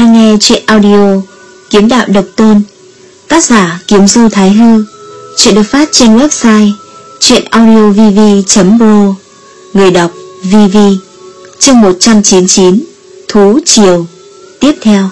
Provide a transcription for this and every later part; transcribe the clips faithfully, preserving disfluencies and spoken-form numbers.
đang nghe truyện audio Kiếm Đạo Độc Tôn, tác giả Kiếm Du Thái Hư. Truyện được phát trên website truyệnaudiovv chấm pro. Người đọc vê vê. Chương một trăm chín mươi chín, Thú Triều. Tiếp theo.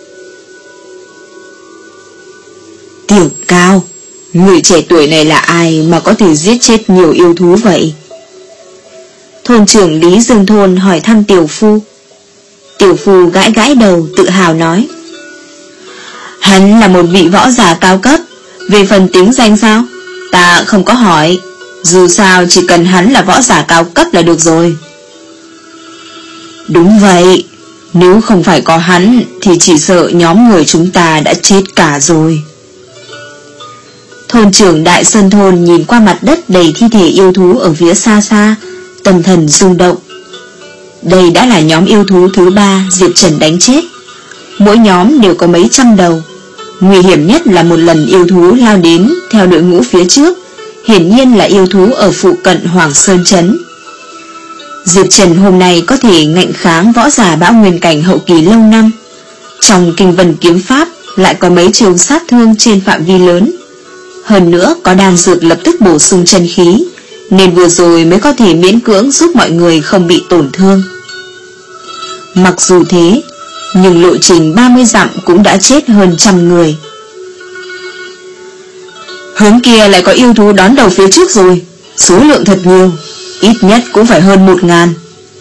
Tiểu Cao, người trẻ tuổi này là ai mà có thể giết chết nhiều yêu thú vậy? Thôn trưởng Lý Dương Thôn hỏi thăm Tiểu Phu. Tiểu Phu gãi gãi đầu tự hào nói: Hắn là một vị võ giả cao cấp. Về phần tiếng danh sao, ta không có hỏi. Dù sao chỉ cần hắn là võ giả cao cấp là được rồi. Đúng vậy, nếu không phải có hắn thì chỉ sợ nhóm người chúng ta đã chết cả rồi. Thôn trưởng Đại Sơn Thôn nhìn qua mặt đất đầy thi thể yêu thú ở phía xa xa, tâm thần rung động. Đây đã là nhóm yêu thú thứ ba Diệp Trần đánh chết. Mỗi nhóm đều có mấy trăm đầu. Nguy hiểm nhất là một lần yêu thú lao đến theo đội ngũ phía trước, hiển nhiên là yêu thú ở phụ cận Hoàng Sơn Trấn. Diệp Trần hôm nay có thể ngạnh kháng võ giả bão nguyên cảnh hậu kỳ lâu năm. Trong kinh vân kiếm pháp lại có mấy trường sát thương trên phạm vi lớn. Hơn nữa có đan dược lập tức bổ sung chân khí, nên vừa rồi mới có thể miễn cưỡng giúp mọi người không bị tổn thương. Mặc dù thế, nhưng lộ trình ba mươi dặm cũng đã chết hơn trăm người. Hướng kia lại có yêu thú đón đầu phía trước rồi. Số lượng thật nhiều, ít nhất cũng phải hơn một ngàn.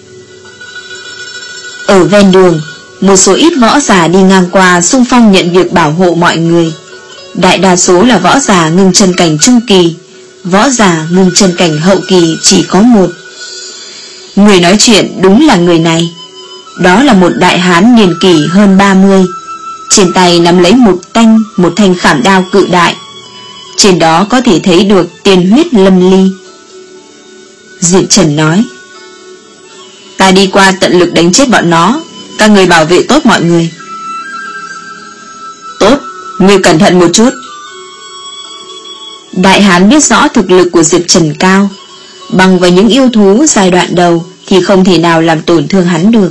Ở ven đường, một số ít võ giả đi ngang qua xung phong nhận việc bảo hộ mọi người. Đại đa số là võ giả ngưng chân cảnh trung kỳ. Võ giả ngưng chân cảnh hậu kỳ chỉ có một. Người nói chuyện đúng là người này. Đó là một đại hán niên kỷ hơn ba mươi, trên tay nắm lấy một thanh Một thanh khảm đao cự đại. Trên đó có thể thấy được tiên huyết lâm ly. Diệp Trần nói: Ta đi qua tận lực đánh chết bọn nó. Các người bảo vệ tốt mọi người. Tốt, ngươi cẩn thận một chút. Đại hán biết rõ thực lực của Diệp Trần cao. Bằng với những yêu thú giai đoạn đầu thì không thể nào làm tổn thương hắn được.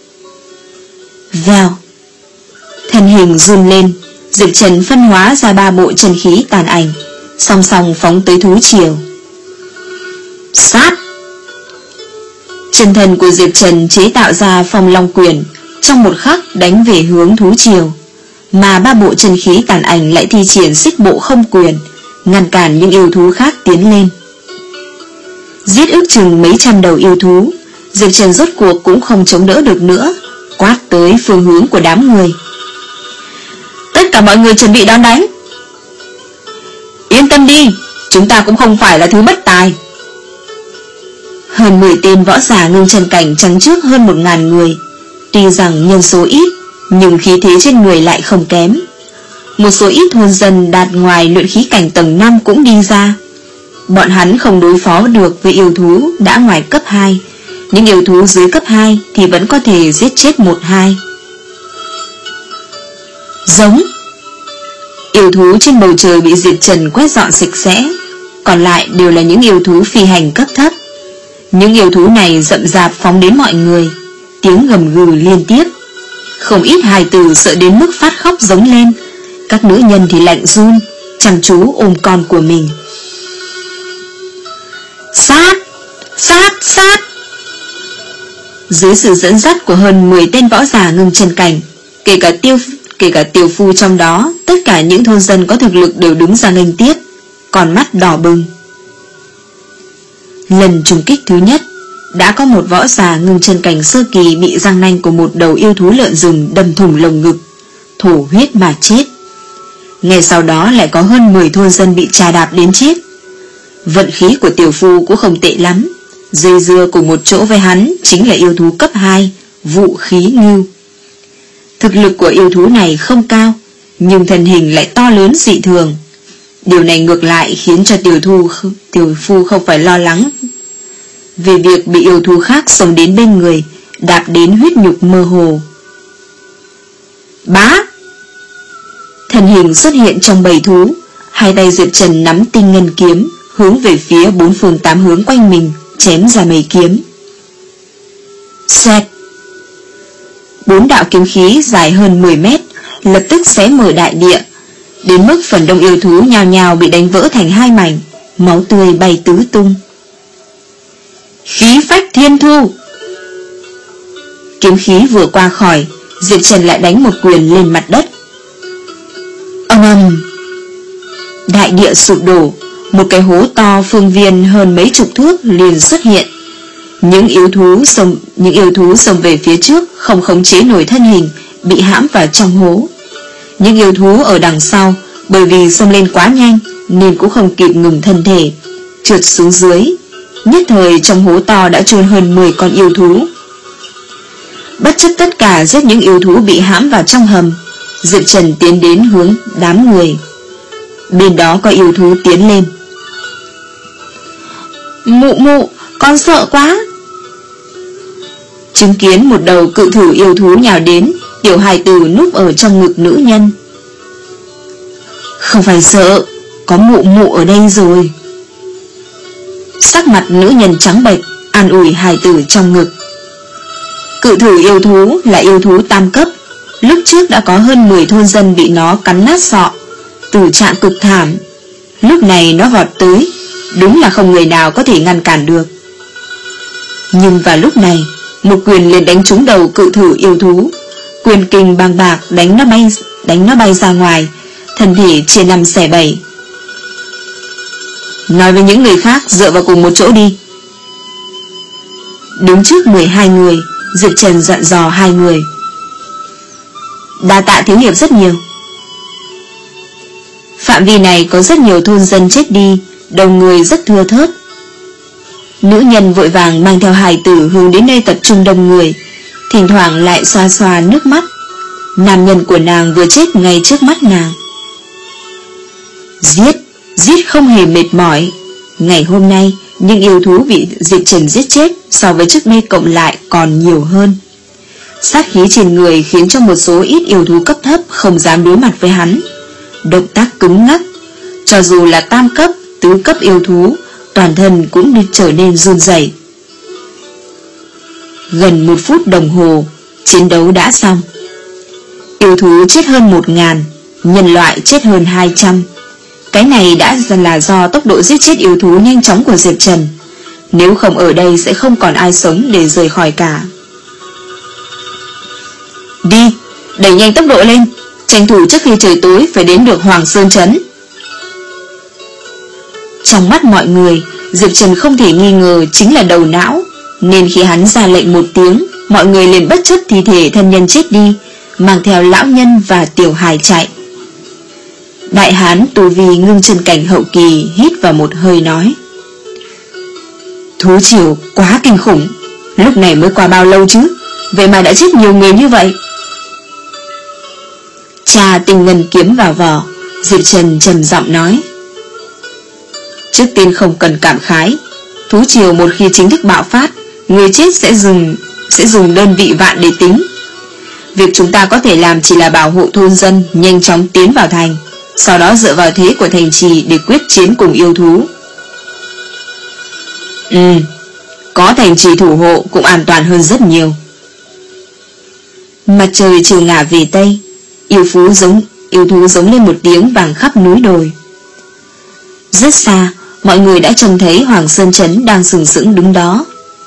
Vèo, thân hình run lên. Diệp Trần phân hóa ra ba bộ chân khí tàn ảnh, song song phóng tới thú triều. Sát! Chân thần của Diệp Trần chế tạo ra phong long quyền, trong một khắc đánh về hướng thú triều. Mà ba bộ chân khí tàn ảnh lại thi triển xích bộ không quyền, ngăn cản những yêu thú khác tiến lên. Giết ước chừng mấy trăm đầu yêu thú, Diệp Trần rốt cuộc cũng không chống đỡ được nữa, quát tới phương hướng của đám người: Tất cả mọi người chuẩn bị đón đánh. Yên tâm đi, chúng ta cũng không phải là thứ bất tài. Hơn mười tên võ giả ngưng chân cảnh chắn trước hơn một ngàn người. Tuy rằng nhân số ít, nhưng khí thế trên người lại không kém. Một số ít thôn dân đạt ngoài luyện khí cảnh tầng năm cũng đi ra. Bọn hắn không đối phó được với yêu thú đã ngoài cấp hai. Những yêu thú dưới cấp hai thì vẫn có thể giết chết một hai. Giống. Yêu thú trên bầu trời bị Diệp Trần quét dọn sạch sẽ. Còn lại đều là những yêu thú phi hành cấp thấp. Những yêu thú này rậm rạp phóng đến mọi người, tiếng gầm gừ liên tiếp. Không ít hài tử sợ đến mức phát khóc giống lên. Các nữ nhân thì lạnh run, chăm chú ôm con của mình. Sát! Sát! Sát! Dưới sự dẫn dắt của hơn mười tên võ giả ngưng chân cảnh, Kể cả tiêu Kể cả Tiểu Phu trong đó, tất cả những thôn dân có thực lực đều đứng ra nghênh tiếp, con mắt đỏ bừng. Lần trùng kích thứ nhất, đã có một võ giả ngưng chân cảnh sơ kỳ bị răng nanh của một đầu yêu thú lợn rừng đâm thủng lồng ngực, thổ huyết mà chết. Ngay sau đó lại có hơn mười thôn dân bị trà đạp đến chết. Vận khí của Tiểu Phu cũng không tệ lắm. Dây dưa cùng một chỗ với hắn chính là yêu thú cấp hai, Vũ Khí Ngưu. Thực lực của yêu thú này không cao, nhưng thân hình lại to lớn dị thường. Điều này ngược lại khiến cho Tiểu Thu Tiểu Phu không phải lo lắng về việc bị yêu thú khác xông đến bên người, đạp đến huyết nhục mơ hồ. Bá! Thân hình xuất hiện trong bầy thú, hai tay Diệp Trần nắm tinh ngân kiếm, hướng về phía bốn phương tám hướng quanh mình, chém ra mây kiếm. Xoẹt! Bốn đạo kiếm khí dài hơn mười mét lập tức xé mở đại địa, đến mức phần đông yêu thú nhào nhào bị đánh vỡ thành hai mảnh, máu tươi bay tứ tung. Khí phách thiên thu. Kiếm khí vừa qua khỏi, Diệp Trần lại đánh một quyền lên mặt đất. Ầm ầm, đại địa sụp đổ, một cái hố to phương viên hơn mấy chục thước liền xuất hiện. Những yêu thú xông những yêu thú xông về phía trước không khống chế nổi thân hình, bị hãm vào trong hố. Những yêu thú ở đằng sau bởi vì xông lên quá nhanh nên cũng không kịp ngừng thân thể, trượt xuống dưới. Nhất thời trong hố to đã chôn hơn mười con yêu thú. Bất chấp tất cả giết những yêu thú bị hãm vào trong hầm, Diệp Trần tiến đến hướng đám người. Bên đó có yêu thú tiến lên. Mụ mụ, con sợ quá. Chứng kiến một đầu cự thử yêu thú nhào đến, tiểu hài tử núp ở trong ngực nữ nhân. Không phải sợ, có mụ mụ ở đây rồi. Sắc mặt nữ nhân trắng bệch, an ủi hài tử trong ngực. Cự thử yêu thú là yêu thú tam cấp, lúc trước đã có hơn mười thôn dân bị nó cắn nát sọ, tử trạng cực thảm. Lúc này nó vọt tới, đúng là không người nào có thể ngăn cản được. Nhưng vào lúc này, một quyền liền đánh trúng đầu cự thử yêu thú, quyền kình bàng bạc đánh nó bay đánh nó bay ra ngoài, thân thể chia năm xẻ bảy. Nói với những người khác dựa vào cùng một chỗ đi. Đứng trước mười hai người, Diệp Trần dặn dò hai người. Đa tạ thiếu hiệp rất nhiều. Phạm vi này có rất nhiều thôn dân chết đi, đồng người rất thưa thớt. Nữ nhân vội vàng mang theo hài tử hướng đến nơi tập trung đông người, thỉnh thoảng lại xoa xoa nước mắt. Nam nhân của nàng vừa chết ngay trước mắt nàng. Giết, giết không hề mệt mỏi. Ngày hôm nay, những yêu thú bị Diệp Trần giết chết so với trước đây cộng lại còn nhiều hơn. Sát khí trên người khiến cho một số ít yêu thú cấp thấp không dám đối mặt với hắn. Động tác cứng ngắc, cho dù là tam cấp, tứ cấp yêu thú, toàn thân cũng đi trở nên run rẩy. Gần một phút đồng hồ, chiến đấu đã xong. Yêu thú chết hơn một ngàn, nhân loại chết hơn hai trăm. Cái này đã là do tốc độ giết chết yêu thú nhanh chóng của Diệp Trần. Nếu không ở đây sẽ không còn ai sống để rời khỏi cả. Đi, đẩy nhanh tốc độ lên, tranh thủ trước khi trời tối phải đến được Hoàng Sơn Trấn. Trong mắt mọi người, Diệp Trần không thể nghi ngờ chính là đầu não, nên khi hắn ra lệnh một tiếng, mọi người liền bất chấp thi thể thân nhân chết đi, mang theo lão nhân và tiểu hài chạy. Đại hán tu vi ngưng chân cảnh hậu kỳ hít vào một hơi nói: Thú triều quá kinh khủng, lúc này mới qua bao lâu chứ, vậy mà đã chết nhiều người như vậy. Cha tinh ngân kiếm vào vỏ, Diệp Trần trầm giọng nói: Trước tiên không cần cảm khái, thú triều một khi chính thức bạo phát, người chết sẽ dùng sẽ dùng đơn vị vạn để tính. Việc chúng ta có thể làm chỉ là bảo hộ thôn dân nhanh chóng tiến vào thành, sau đó dựa vào thế của thành trì để quyết chiến cùng yêu thú. Ừ, có thành trì thủ hộ cũng an toàn hơn rất nhiều. Mặt trời chiều ngả về Tây, yêu phú giống yêu thú giống lên một tiếng vang khắp núi đồi. Rất xa, mọi người đã trông thấy Hoàng Sơn Trấn đang sừng sững đứng đó.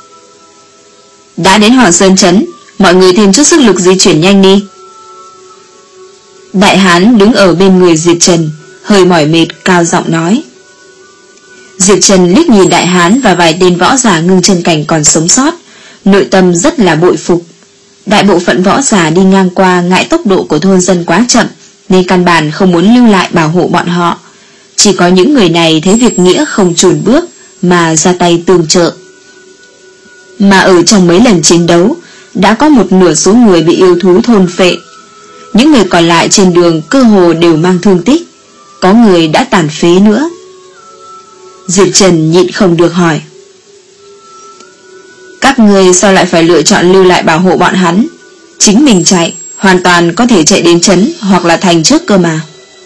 Đã đến Hoàng Sơn Trấn, mọi người thêm chút sức lực di chuyển nhanh đi. Đại hán đứng ở bên người Diệp Trần, hơi mỏi mệt cao giọng nói. Diệp Trần liếc nhìn đại hán và vài tên võ giả ngưng chân cảnh còn sống sót, nội tâm rất là bội phục. Đại bộ phận võ giả đi ngang qua ngại tốc độ của thôn dân quá chậm, nên căn bản không muốn lưu lại bảo hộ bọn họ. Chỉ có những người này thấy việc nghĩa không chùn bước mà ra tay tương trợ. Mà ở trong mấy lần chiến đấu, đã có một nửa số người bị yêu thú thôn phệ. Những người còn lại trên đường cơ hồ đều mang thương tích, có người đã tàn phế nữa. Diệp Trần nhịn không được hỏi: Các người sao lại phải lựa chọn lưu lại bảo hộ bọn hắn? Chính mình chạy, hoàn toàn có thể chạy đến trấn hoặc là thành trước cơ mà.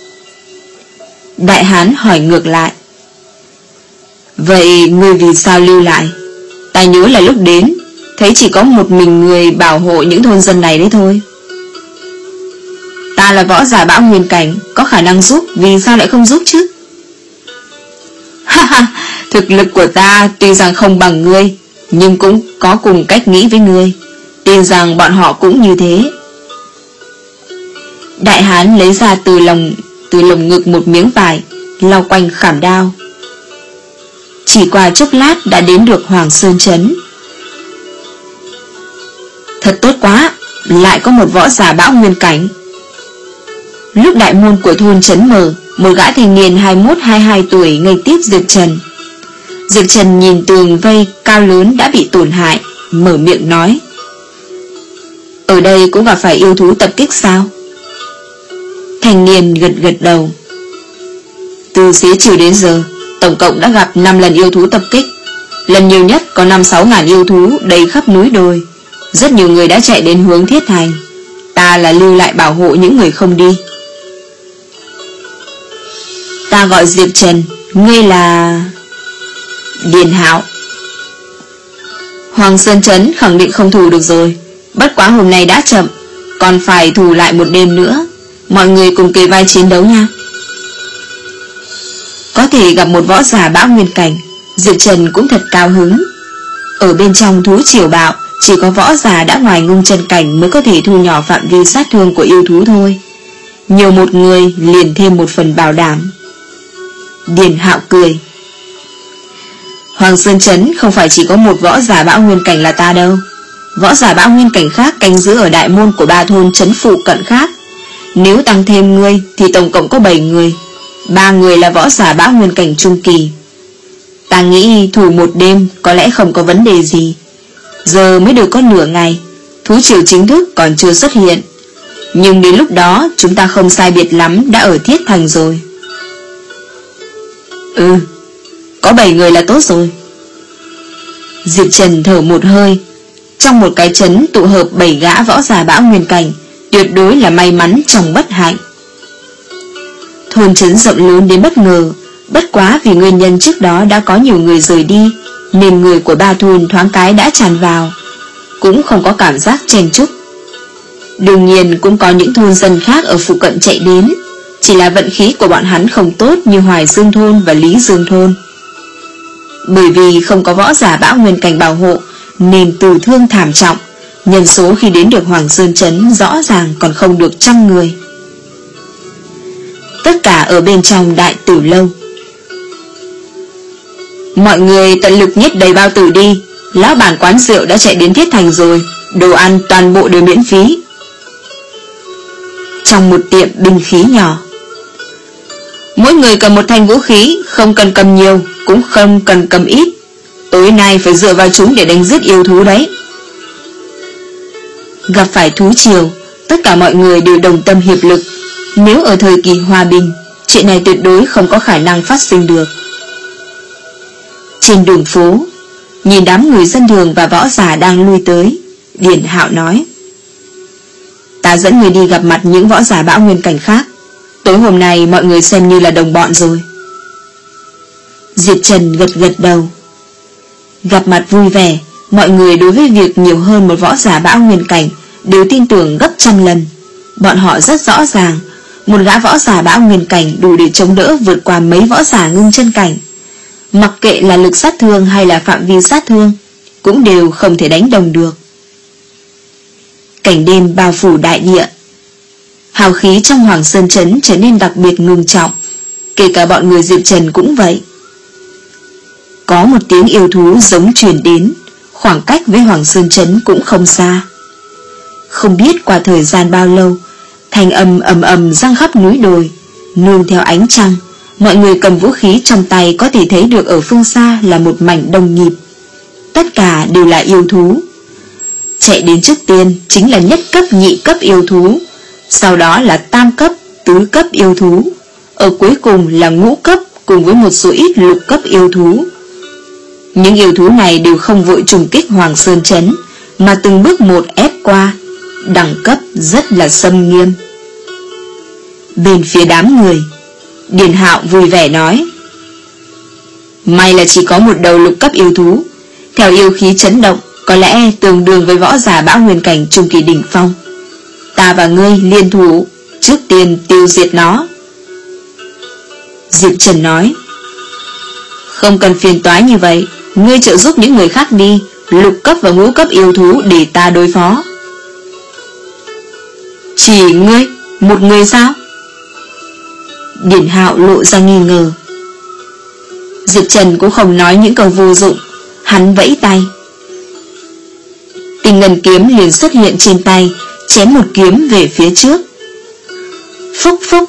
Đại hán hỏi ngược lại: Vậy ngươi vì sao lưu lại? Ta nhớ là lúc đến, thấy chỉ có một mình người bảo hộ những thôn dân này đấy thôi. Ta là võ giả bão nguyên cảnh, có khả năng giúp, vì sao lại không giúp chứ? Ha ha, thực lực của ta tuy rằng không bằng ngươi, nhưng cũng có cùng cách nghĩ với ngươi. Tin rằng bọn họ cũng như thế. Đại hán lấy ra từ lòng Từ lồng ngực một miếng vải, lau quanh khảm đao. Chỉ qua chốc lát đã đến được Hoàng Sơn Trấn. Thật tốt quá, lại có một võ giả bão nguyên cảnh. Lúc đại môn của thôn trấn mở, một gã thanh niên hai mươi mốt hai mươi hai tuổi nghênh tiếp Diệp Trần. Diệp Trần nhìn tường vây cao lớn đã bị tổn hại, mở miệng nói: ở đây cũng gặp phải yêu thú tập kích sao? Thanh niên gật gật đầu. Từ xế chiều đến giờ, tổng cộng đã gặp năm lần yêu thú tập kích. Lần nhiều nhất có năm sáu ngàn yêu thú đầy khắp núi đồi. Rất nhiều người đã chạy đến hướng Thiết Thành. Ta là lưu lại bảo hộ những người không đi. Ta gọi Diệp Trần, ngươi là... Điền Hạo. Hoàng Sơn Trấn khẳng định không thù được rồi. Bất quá hôm nay đã chậm, còn phải thù lại một đêm nữa. Mọi người cùng kề vai chiến đấu nha. Có thể gặp một võ giả bão nguyên cảnh, Diệp Trần cũng thật cao hứng. Ở bên trong thú triều bạo, chỉ có võ giả đã ngoài ngưng chân cảnh mới có thể thu nhỏ phạm vi sát thương của yêu thú thôi. Nhiều một người liền thêm một phần bảo đảm. Điền Hạo cười. Hoàng Sơn Trấn không phải chỉ có một võ giả bão nguyên cảnh là ta đâu. Võ giả bão nguyên cảnh khác canh giữ ở đại môn của ba thôn trấn phụ cận khác. Nếu tăng thêm ngươi thì tổng cộng có bảy người. Ba người là võ giả bão nguyên cảnh trung kỳ. Ta nghĩ thủ một đêm có lẽ không có vấn đề gì. Giờ mới được có nửa ngày, thú triều chính thức còn chưa xuất hiện. Nhưng đến lúc đó chúng ta không sai biệt lắm đã ở Thiết Thành rồi. Ừ, có bảy người là tốt rồi. Diệp Trần thở một hơi. Trong một cái trấn tụ hợp bảy gã võ giả bão nguyên cảnh, tuyệt đối là may mắn trong bất hạnh. Thôn trấn rộng lớn đến bất ngờ. Bất quá vì nguyên nhân trước đó đã có nhiều người rời đi, nên người của ba thôn thoáng cái đã tràn vào, cũng không có cảm giác chen chúc. Đương nhiên cũng có những thôn dân khác ở phụ cận chạy đến, chỉ là vận khí của bọn hắn không tốt như Hoài Dương Thôn và Lý Dương Thôn. Bởi vì không có võ giả bão nguyên cảnh bảo hộ nên tử thương thảm trọng. Nhân số khi đến được Hoàng Sơn Trấn rõ ràng còn không được trăm người. Tất cả ở bên trong đại tử lâu. Mọi người tận lực nhét đầy bao tử đi. Lão bản quán rượu đã chạy đến Thiết Thành rồi. Đồ ăn toàn bộ đều miễn phí. Trong một tiệm binh khí nhỏ, mỗi người cầm một thanh vũ khí. Không cần cầm nhiều, cũng không cần cầm ít. Tối nay phải dựa vào chúng để đánh giết yêu thú đấy. Gặp phải thú triều, tất cả mọi người đều đồng tâm hiệp lực. Nếu ở thời kỳ hòa bình, chuyện này tuyệt đối không có khả năng phát sinh được. Trên đường phố, nhìn đám người dân thường và võ giả đang lui tới, Điền Hạo nói: ta dẫn người đi gặp mặt những võ giả bão nguyên cảnh khác. Tối hôm nay mọi người xem như là đồng bọn rồi. Diệp Trần gật gật đầu. Gặp mặt vui vẻ, mọi người đối với việc nhiều hơn một võ giả bão nguyên cảnh đều tin tưởng gấp trăm lần. Bọn họ rất rõ ràng, một gã võ giả bão nguyên cảnh đủ để chống đỡ vượt qua mấy võ giả ngưng chân cảnh. Mặc kệ là lực sát thương hay là phạm vi sát thương, cũng đều không thể đánh đồng được. Cảnh đêm bao phủ đại địa. Hào khí trong Hoàng Sơn Trấn trở nên đặc biệt ngưng trọng. Kể cả bọn người Diệp Trần cũng vậy. Có một tiếng yêu thú giống truyền đến. Khoảng cách với Hoàng Sơn Trấn cũng không xa. Không biết qua thời gian bao lâu, thanh âm ầm ầm răng khắp núi đồi. Nương theo ánh trăng, mọi người cầm vũ khí trong tay có thể thấy được ở phương xa là một mảnh đông nhịp. Tất cả đều là yêu thú. Chạy đến trước tiên chính là nhất cấp nhị cấp yêu thú, sau đó là tam cấp, tứ cấp yêu thú, ở cuối cùng là ngũ cấp cùng với một số ít lục cấp yêu thú. Những yêu thú này đều không vội trùng kích Hoàng Sơn Trấn, mà từng bước một ép qua, đẳng cấp rất là xâm nghiêm. Bên phía đám người, Điền Hạo vui vẻ nói: may là chỉ có một đầu lục cấp yêu thú. Theo yêu khí chấn động, có lẽ tương đương với võ giả bão nguyên cảnh trung kỳ đỉnh phong. Ta và ngươi liên thủ, trước tiên tiêu diệt nó. Diệp Trần nói. Không cần phiền toái như vậy, ngươi trợ giúp những người khác đi, lục cấp và ngũ cấp yêu thú để ta đối phó. Chỉ ngươi, một người sao? Điển Hạo lộ ra nghi ngờ. Diệp Trần cũng không nói những câu vô dụng, hắn vẫy tay. Tinh ngân kiếm liền xuất hiện trên tay, chém một kiếm về phía trước. Phúc phúc.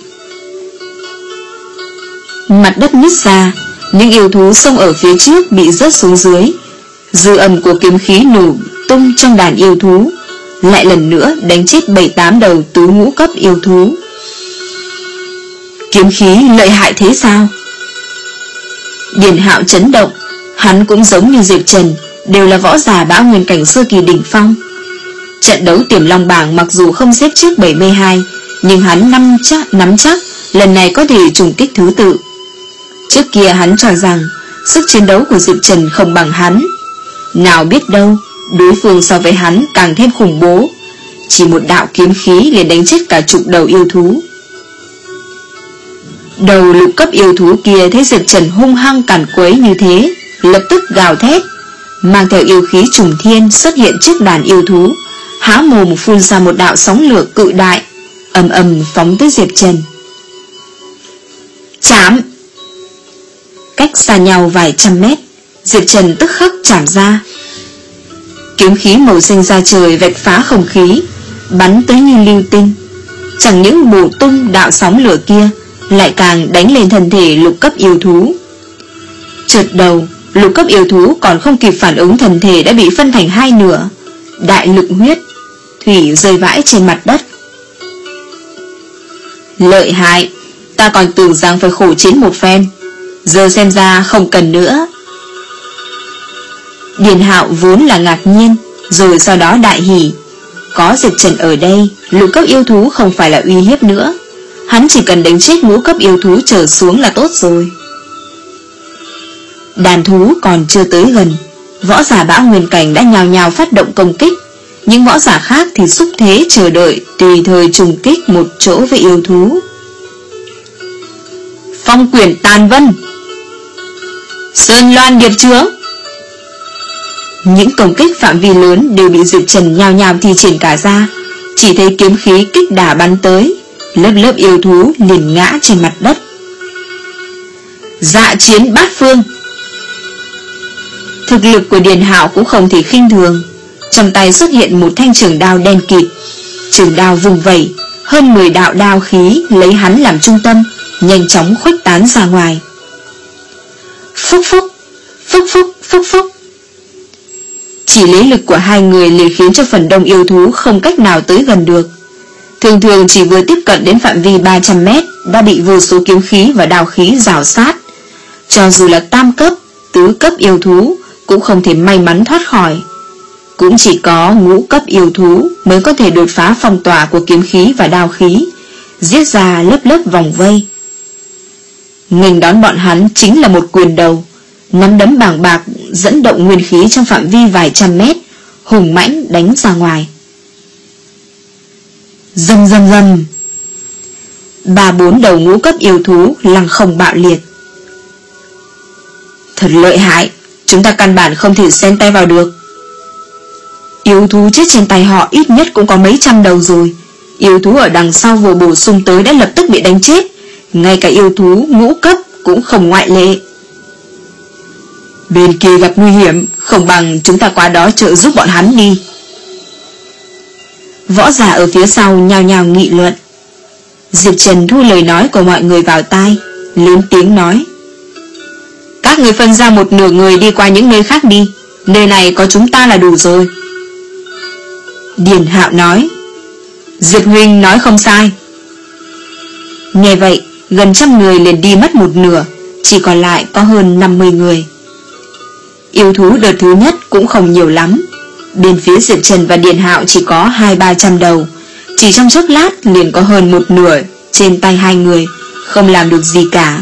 Mặt đất nứt ra, những yêu thú xông ở phía trước bị rớt xuống dưới. Dư âm của kiếm khí nổ tung trong đàn yêu thú, lại lần nữa đánh chết bảy tám đầu tứ ngũ cấp yêu thú. Kiếm khí lợi hại thế sao? Điền Hạo chấn động. Hắn cũng giống như Diệp Trần, đều là võ giả bão nguyên cảnh sơ kỳ đỉnh phong. Trận đấu Tiềm Long bảng mặc dù không xếp trước bảy mươi hai, nhưng hắn nắm chắc, nắm chắc lần này có thể trùng kích thứ tự. Trước kia hắn cho rằng sức chiến đấu của Diệp Trần không bằng hắn, nào biết đâu đối phương so với hắn càng thêm khủng bố, chỉ một đạo kiếm khí liền đánh chết cả chục đầu yêu thú. Đầu lục cấp yêu thú kia thấy Diệp Trần hung hăng càn quấy như thế, lập tức gào thét, mang theo yêu khí trùng thiên xuất hiện trước đàn yêu thú, há mồm phun ra một đạo sóng lửa cự đại, ầm ầm phóng tới Diệp Trần. Chạm! Cách xa nhau vài trăm mét, Diệp Trần tức khắc chạm ra. Kiếm khí màu xanh ra trời vạch phá không khí, bắn tới như lưu tinh. Chẳng những bổ tung đạo sóng lửa kia, lại càng đánh lên thân thể lục cấp yêu thú. Chợt đầu, lục cấp yêu thú còn không kịp phản ứng, thân thể đã bị phân thành hai nửa, đại lực huyết, thủy rơi vãi trên mặt đất. Lợi hại, ta còn tưởng rằng phải khổ chiến một phen, giờ xem ra không cần nữa. Điền Hạo vốn là ngạc nhiên, rồi sau đó đại hỉ. Có Diệp Trần ở đây, lục cấp yêu thú không phải là uy hiếp nữa, hắn chỉ cần đánh chết ngũ cấp yêu thú trở xuống là tốt rồi. Đàn thú còn chưa tới gần, võ giả bão nguyên cảnh đã nhào nhào phát động công kích. Những võ giả khác thì xúc thế chờ đợi, tùy thời trùng kích một chỗ với yêu thú. Phong quyển tàn vân, Sơn Loan điệp chướng. Những công kích phạm vi lớn đều bị Diệp Trần nhào nhào thi triển cả ra. Chỉ thấy kiếm khí kích đả bắn tới, lớp lớp yêu thú liền ngã trên mặt đất. Dạ chiến bát phương. Thực lực của Điền Hạo cũng không thể khinh thường. Trong tay xuất hiện một thanh trường đao đen kịt. Trường đao vùng vẩy, hơn mười đạo đao khí lấy hắn làm trung tâm, nhanh chóng khuếch tán ra ngoài. Phúc phúc, phúc phúc, phúc phúc. Chỉ lấy lực của hai người liền khiến cho phần đông yêu thú không cách nào tới gần được. Thường thường chỉ vừa tiếp cận đến phạm vi ba trăm mét đã bị vô số kiếm khí và đao khí rào sát. Cho dù là tam cấp, tứ cấp yêu thú cũng không thể may mắn thoát khỏi. Cũng chỉ có ngũ cấp yêu thú mới có thể đột phá phong tỏa của kiếm khí và đao khí, giết ra lớp lớp vòng vây. Nghênh đón bọn hắn chính là một quyền đầu, nắm đấm bàng bạc dẫn động nguyên khí trong phạm vi vài trăm mét, hùng mãnh đánh ra ngoài. Rầm rầm rầm. Ba bốn đầu ngũ cấp yêu thú lăng không bạo liệt. Thật lợi hại, chúng ta căn bản không thể xen tay vào được. Yêu thú chết trên tay họ ít nhất cũng có mấy trăm đầu rồi. Yêu thú ở đằng sau vừa bổ sung tới đã lập tức bị đánh chết. Ngay cả yêu thú ngũ cấp cũng không ngoại lệ. Bên kia gặp nguy hiểm, không bằng chúng ta qua đó trợ giúp bọn hắn đi. Võ giả ở phía sau nhao nhao nghị luận. Diệp Trần thu lời nói của mọi người vào tai, lớn tiếng nói: Các người phân ra một nửa người đi qua những nơi khác đi, nơi này có chúng ta là đủ rồi. Điền Hạo nói: Diệp huynh nói không sai. Nghe vậy, gần trăm người liền đi mất một nửa, chỉ còn lại có hơn năm mươi người. Yêu thú đợt thứ nhất cũng không nhiều lắm. Bên phía Diệp Trần và Điền Hạo chỉ có hai ba trăm đầu. Chỉ trong chốc lát liền có hơn một nửa trên tay hai người, không làm được gì cả.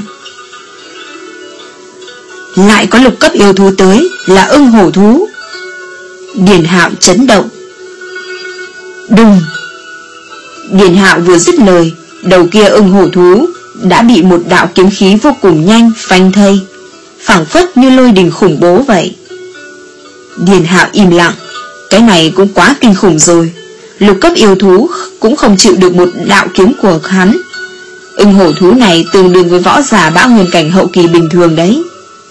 Lại có lục cấp yêu thú tới, là ưng hổ thú. Điền Hạo chấn động. Đùng! Điền Hạo vừa dứt lời, đầu kia ưng hổ thú đã bị một đạo kiếm khí vô cùng nhanh phanh thây, phảng phất như lôi đình khủng bố vậy. Điền Hạo im lặng. Cái này cũng quá kinh khủng rồi. Lục cấp yêu thú cũng không chịu được một đạo kiếm của hắn. Ưng hổ thú này tương đương với võ giả bão nguyên cảnh hậu kỳ bình thường đấy.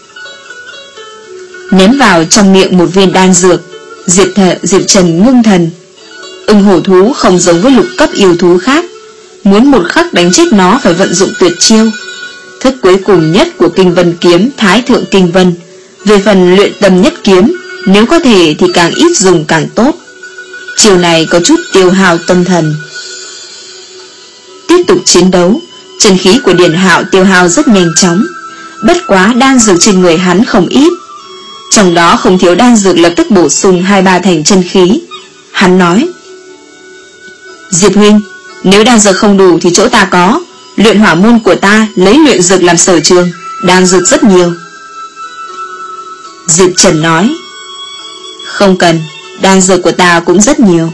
Ném vào trong miệng một viên đan dược, Diệp, thợ, Diệp Trần ngưng thần. Ưng hổ thú không giống với lục cấp yêu thú khác, muốn một khắc đánh chết nó phải vận dụng tuyệt chiêu, thức cuối cùng nhất của Kinh Vân kiếm Thái Thượng Kinh Vân. Về phần luyện tâm nhất kiếm, nếu có thể thì càng ít dùng càng tốt. Chiều này có chút tiêu hao tâm thần. Tiếp tục chiến đấu, chân khí của Điền Hạo tiêu hao rất nhanh chóng. Bất quá đan dược trên người hắn không ít, trong đó không thiếu đan dược lập tức bổ sung hai ba thành chân khí. Hắn nói: Diệp huynh, nếu đan dược không đủ thì chỗ ta có. Luyện hỏa môn của ta lấy luyện dược làm sở trường, đan dược rất nhiều. Diệp Trần nói: Không cần, đan dược của ta cũng rất nhiều.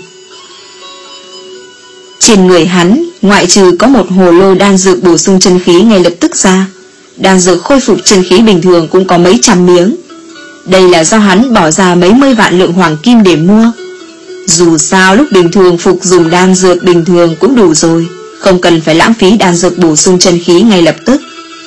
Trên người hắn, ngoại trừ có một hồ lô đan dược bổ sung chân khí ngay lập tức ra, đan dược khôi phục chân khí bình thường cũng có mấy trăm miếng. Đây là do hắn bỏ ra mấy mươi vạn lượng hoàng kim để mua. Dù sao lúc bình thường phục dùng đan dược bình thường cũng đủ rồi, không cần phải lãng phí đan dược bổ sung chân khí ngay lập tức.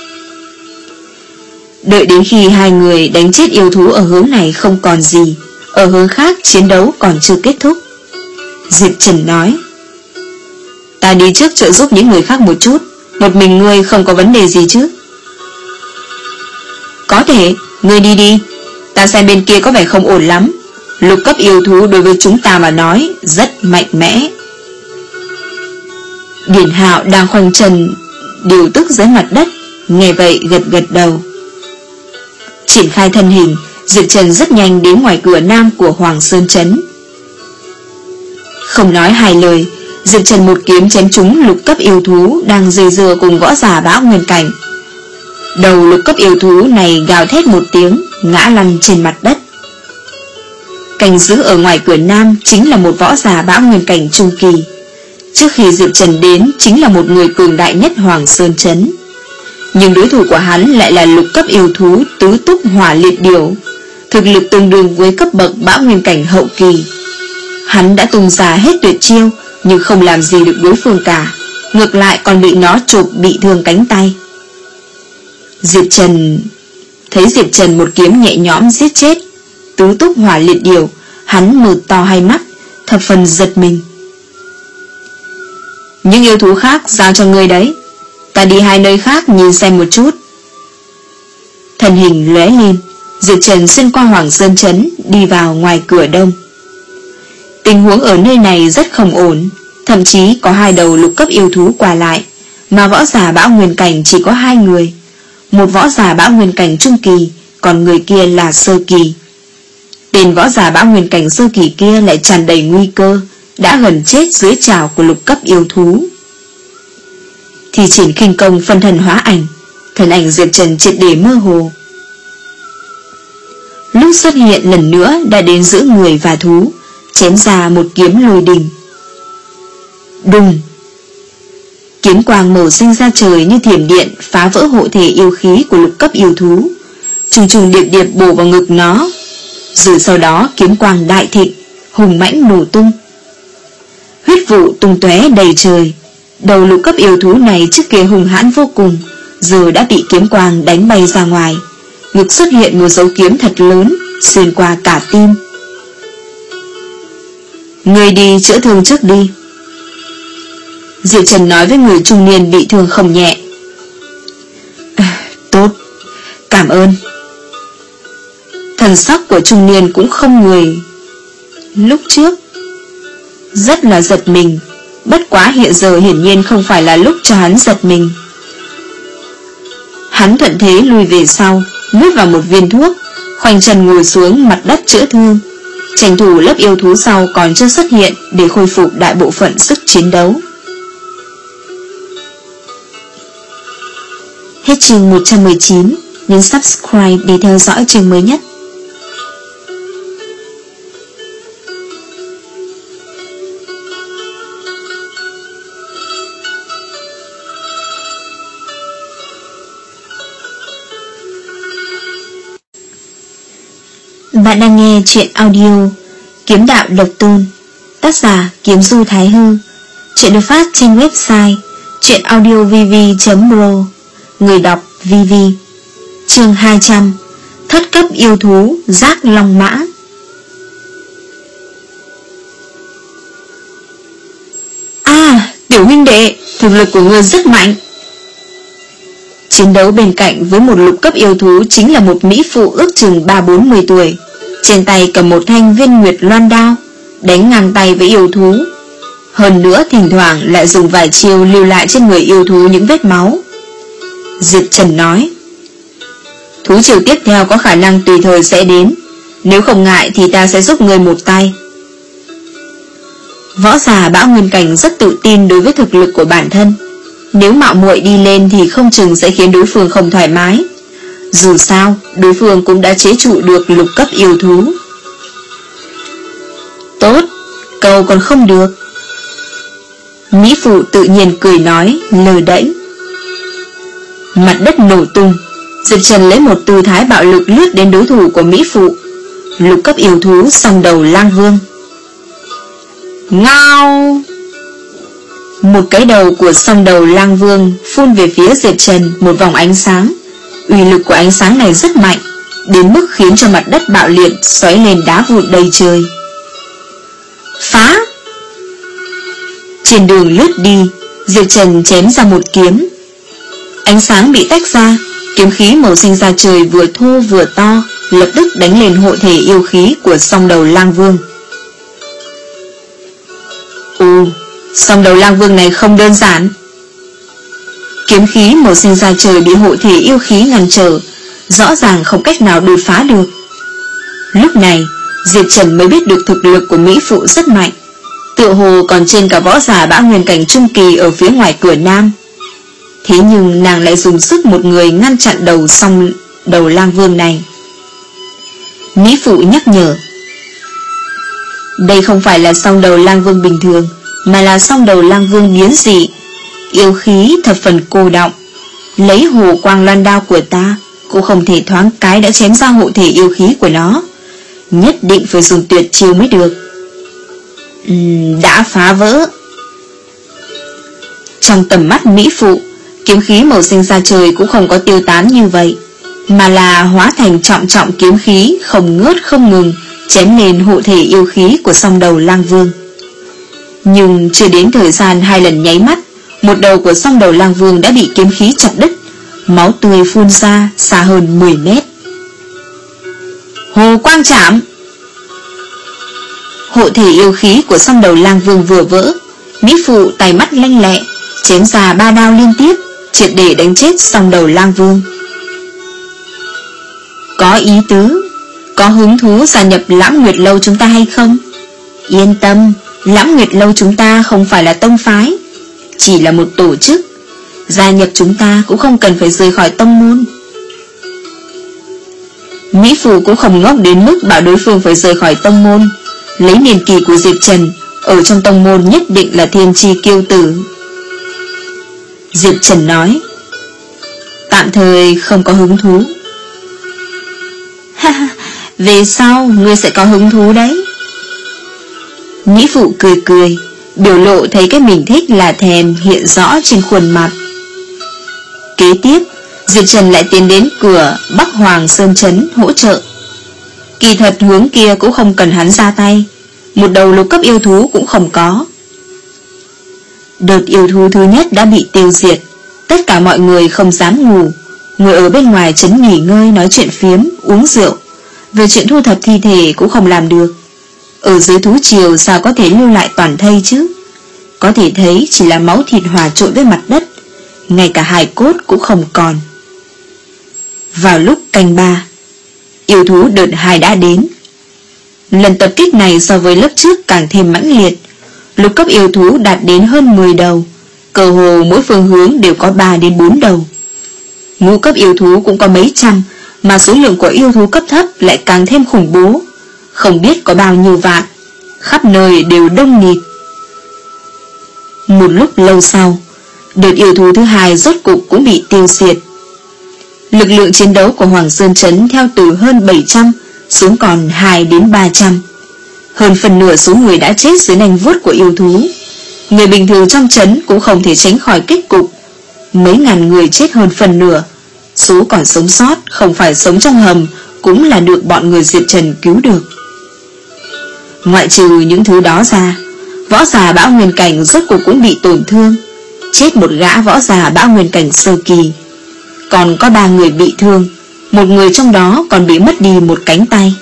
Đợi đến khi hai người đánh chết yêu thú ở hướng này không còn gì, ở hướng khác chiến đấu còn chưa kết thúc, Diệp Trần nói: Ta đi trước trợ giúp những người khác một chút, một mình ngươi không có vấn đề gì chứ? Có thể, ngươi đi đi. Ta xem bên kia có vẻ không ổn lắm. Lục cấp yêu thú đối với chúng ta mà nói rất mạnh mẽ. Điền Hạo đang khoanh chân điều tức dưới mặt đất, nghe vậy gật gật đầu. Triển khai thân hình, Diệp Trần rất nhanh đến ngoài cửa nam của Hoàng Sơn Trấn. Không nói hai lời, Diệp Trần một kiếm chém trúng lục cấp yêu thú đang dây dưa cùng võ giả bão nguyên cảnh. Đầu lục cấp yêu thú này gào thét một tiếng, ngã lăn trên mặt đất. Canh giữ ở ngoài cửa nam chính là một võ giả bão nguyên cảnh trung kỳ. Trước khi Diệp Trần đến chính là một người cường đại nhất Hoàng Sơn Trấn, nhưng đối thủ của hắn lại là lục cấp yêu thú tứ túc hỏa liệt điểu, thực lực tương đương với cấp bậc bão nguyên cảnh hậu kỳ. Hắn đã tung ra hết tuyệt chiêu nhưng không làm gì được đối phương cả, ngược lại còn bị nó chộp bị thương cánh tay. Diệp Trần thấy Diệp Trần một kiếm nhẹ nhõm giết chết tứ túc hỏa liệt điểu, hắn mở to hai mắt, thập phần giật mình. Những yêu thú khác giao cho ngươi đấy, ta đi hai nơi khác nhìn xem một chút. Thân hình lóe lên, Diệp Trần xuyên qua Hoàng Sơn Trấn đi vào ngoài cửa đông. Tình huống ở nơi này rất không ổn, thậm chí có hai đầu lục cấp yêu thú qua lại, mà võ giả bão nguyên cảnh chỉ có hai người, một võ giả bão nguyên cảnh trung kỳ, còn người kia là sơ kỳ. Tên võ giả bão nguyên cảnh sơ kỳ kia lại tràn đầy nguy cơ, đã gần chết dưới trảo của lục cấp yêu thú. Thì triển khinh công phân thần hóa ảnh, thần ảnh Diệp Trần triệt để mơ hồ. Lúc xuất hiện lần nữa đã đến giữa người và thú, chém ra một kiếm lôi đình. Đùng! Kiếm quang màu xanh ra trời như thiểm điện, phá vỡ hộ thể yêu khí của lục cấp yêu thú, trùng trùng điệp điệp bổ vào ngực nó. Rồi sau đó kiếm quang đại thịnh, hùng mãnh nổ tung, huyết vụ tung tóe đầy trời. Đầu lục cấp yêu thú này trước kia hùng hãn vô cùng, giờ đã bị kiếm quang đánh bay ra ngoài, ngực xuất hiện một dấu kiếm thật lớn, xuyên qua cả tim. Người đi chữa thương trước đi. Diệp Trần nói với người trung niên bị thương không nhẹ. À, tốt, cảm ơn. Thần sắc của trung niên cũng không người lúc trước, rất là giật mình. Bất quá hiện giờ hiển nhiên không phải là lúc cho hắn giật mình. Hắn thuận thế lùi về sau, nuốt vào một viên thuốc, khoanh chân ngồi xuống mặt đất chữa thương, tranh thủ lớp yêu thú sau còn chưa xuất hiện để khôi phục đại bộ phận sức chiến đấu. Hết chương một trăm mười chín, nhấn subscribe để theo dõi chương mới nhất. Bạn đang nghe chuyện audio Kiếm đạo độc tôn, tác giả Kiếm Du Thái Hư. Chuyện được phát trên website chuyenaudiovv chấm pro. Người đọc Vivi. Chương hai trăm. Thất cấp yêu thú Giác Long Mã. À, tiểu huynh đệ, thực lực của ngươi rất mạnh. Chiến đấu bên cạnh với một lục cấp yêu thú chính là một mỹ phụ ước chừng ba bốn mươi tuổi, trên tay cầm một thanh viên nguyệt loan đao, đánh ngang tay với yêu thú. Hơn nữa thỉnh thoảng lại dùng vài chiêu lưu lại trên người yêu thú những vết máu. Diệp Trần nói: thú chiêu tiếp theo có khả năng tùy thời sẽ đến, nếu không ngại thì ta sẽ giúp ngươi một tay. Võ giả Bão Nguyên Cảnh rất tự tin đối với thực lực của bản thân, nếu mạo muội đi lên thì không chừng sẽ khiến đối phương không thoải mái. Dù sao, đối phương cũng đã chế trụ được lục cấp yêu thú. Tốt, cầu còn không được. Mỹ phụ tự nhiên cười nói, lờ đễnh. Mặt đất nổ tung, Diệp Trần lấy một tư thái bạo lực lướt đến đối thủ của Mỹ phụ, lục cấp yêu thú song đầu lang vương. Ngao! Một cái đầu của song đầu lang vương phun về phía Diệp Trần một vòng ánh sáng. Uy lực của ánh sáng này rất mạnh, đến mức khiến cho mặt đất bạo liệt, xoáy lên đá vụn đầy trời. Phá! Trên đường lướt đi, Diệp Trần chém ra một kiếm. Ánh sáng bị tách ra, kiếm khí màu xanh da trời vừa thô vừa to, lập tức đánh lên hộ thể yêu khí của song đầu lang vương. Ồ, song đầu lang vương này không đơn giản. Kiếm khí màu xanh da trời bị hộ thể yêu khí ngăn trở, rõ ràng không cách nào đột phá được. Lúc này, Diệp Trần mới biết được thực lực của Mỹ phụ rất mạnh, tựa hồ còn trên cả võ giả Bão Nguyên Cảnh trung kỳ ở phía ngoài cửa nam. Thế nhưng nàng lại dùng sức một người ngăn chặn đầu song đầu lang vương này. Mỹ phụ nhắc nhở: đây không phải là song đầu lang vương bình thường, mà là song đầu lang vương biến dị, yêu khí thập phần cô đọng. Lấy hồ quang loan đao của ta cũng không thể thoáng cái đã chém ra hộ thể yêu khí của nó, nhất định phải dùng tuyệt chiêu mới được. uhm, Đã phá vỡ. Trong tầm mắt Mỹ phụ, kiếm khí màu xanh da trời cũng không có tiêu tán như vậy, mà là hóa thành trọng trọng kiếm khí không ngớt không ngừng chém lên hộ thể yêu khí của song đầu lang vương. Nhưng chưa đến thời gian hai lần nháy mắt, một đầu của song đầu lang vương đã bị kiếm khí chặt đứt, máu tươi phun ra xa hơn mười mét. Hồ quang chạm! Hộ thể yêu khí của song đầu lang vương vừa vỡ, Mỹ phụ tay mắt lanh lẹ chém ra ba đao liên tiếp, triệt để đánh chết song đầu lang vương. Có ý tứ, có hứng thú gia nhập Lãng Nguyệt Lâu chúng ta hay không? Yên tâm, Lãng Nguyệt Lâu chúng ta không phải là tông phái, chỉ là một tổ chức. Gia nhập chúng ta cũng không cần phải rời khỏi tông môn. Mỹ phụ cũng không ngốc đến mức bảo đối phương phải rời khỏi tông môn. Lấy niên kỳ của Diệp Trần, ở trong tông môn nhất định là thiên chi kiêu tử. Diệp Trần nói: tạm thời không có hứng thú. Ha ha, về sau ngươi sẽ có hứng thú đấy. Mỹ phụ cười cười, biểu lộ thấy cái mình thích là thèm hiện rõ trên khuôn mặt. Kế tiếp, Diệp Trần lại tiến đến cửa Bắc Hoàng Sơn Trấn hỗ trợ. Kỳ thật hướng kia cũng không cần hắn ra tay, một đầu lục cấp yêu thú cũng không có. Đợt yêu thú thứ nhất đã bị tiêu diệt, tất cả mọi người không dám ngủ, ngồi ở bên ngoài trấn nghỉ ngơi nói chuyện phiếm, uống rượu. Về chuyện thu thập thi thể cũng không làm được. Ở dưới thú triều sao có thể lưu lại toàn thây chứ? Có thể thấy chỉ là máu thịt hòa trộn với mặt đất, ngay cả hài cốt cũng không còn. Vào lúc canh ba, yêu thú đợt hai đã đến. Lần tập kích này so với lớp trước càng thêm mãnh liệt. Lục cấp yêu thú đạt đến hơn mười đầu, cơ hồ mỗi phương hướng đều có ba đến bốn đầu. Ngũ cấp yêu thú cũng có mấy trăm, mà số lượng của yêu thú cấp thấp lại càng thêm khủng bố, không biết có bao nhiêu vạn, khắp nơi đều đông nghịt. Một lúc lâu sau, đợt yêu thú thứ hai rốt cục cũng bị tiêu diệt. Lực lượng chiến đấu của Hoàng Sơn Trấn theo từ hơn bảy trăm xuống còn hai đến ba trăm. Hơn phần nửa số người đã chết dưới nanh vuốt của yêu thú. Người bình thường trong trấn cũng không thể tránh khỏi kết cục. Mấy ngàn người chết hơn phần nửa. Số còn sống sót không phải sống trong hầm cũng là được bọn người Diệp Trần cứu được. Ngoại trừ những thứ đó ra, võ giả Bão Nguyên Cảnh rốt cuộc cũng bị tổn thương. Chết một gã võ giả Bão Nguyên Cảnh sơ kỳ. Còn có ba người bị thương. Một người trong đó còn bị mất đi một cánh tay.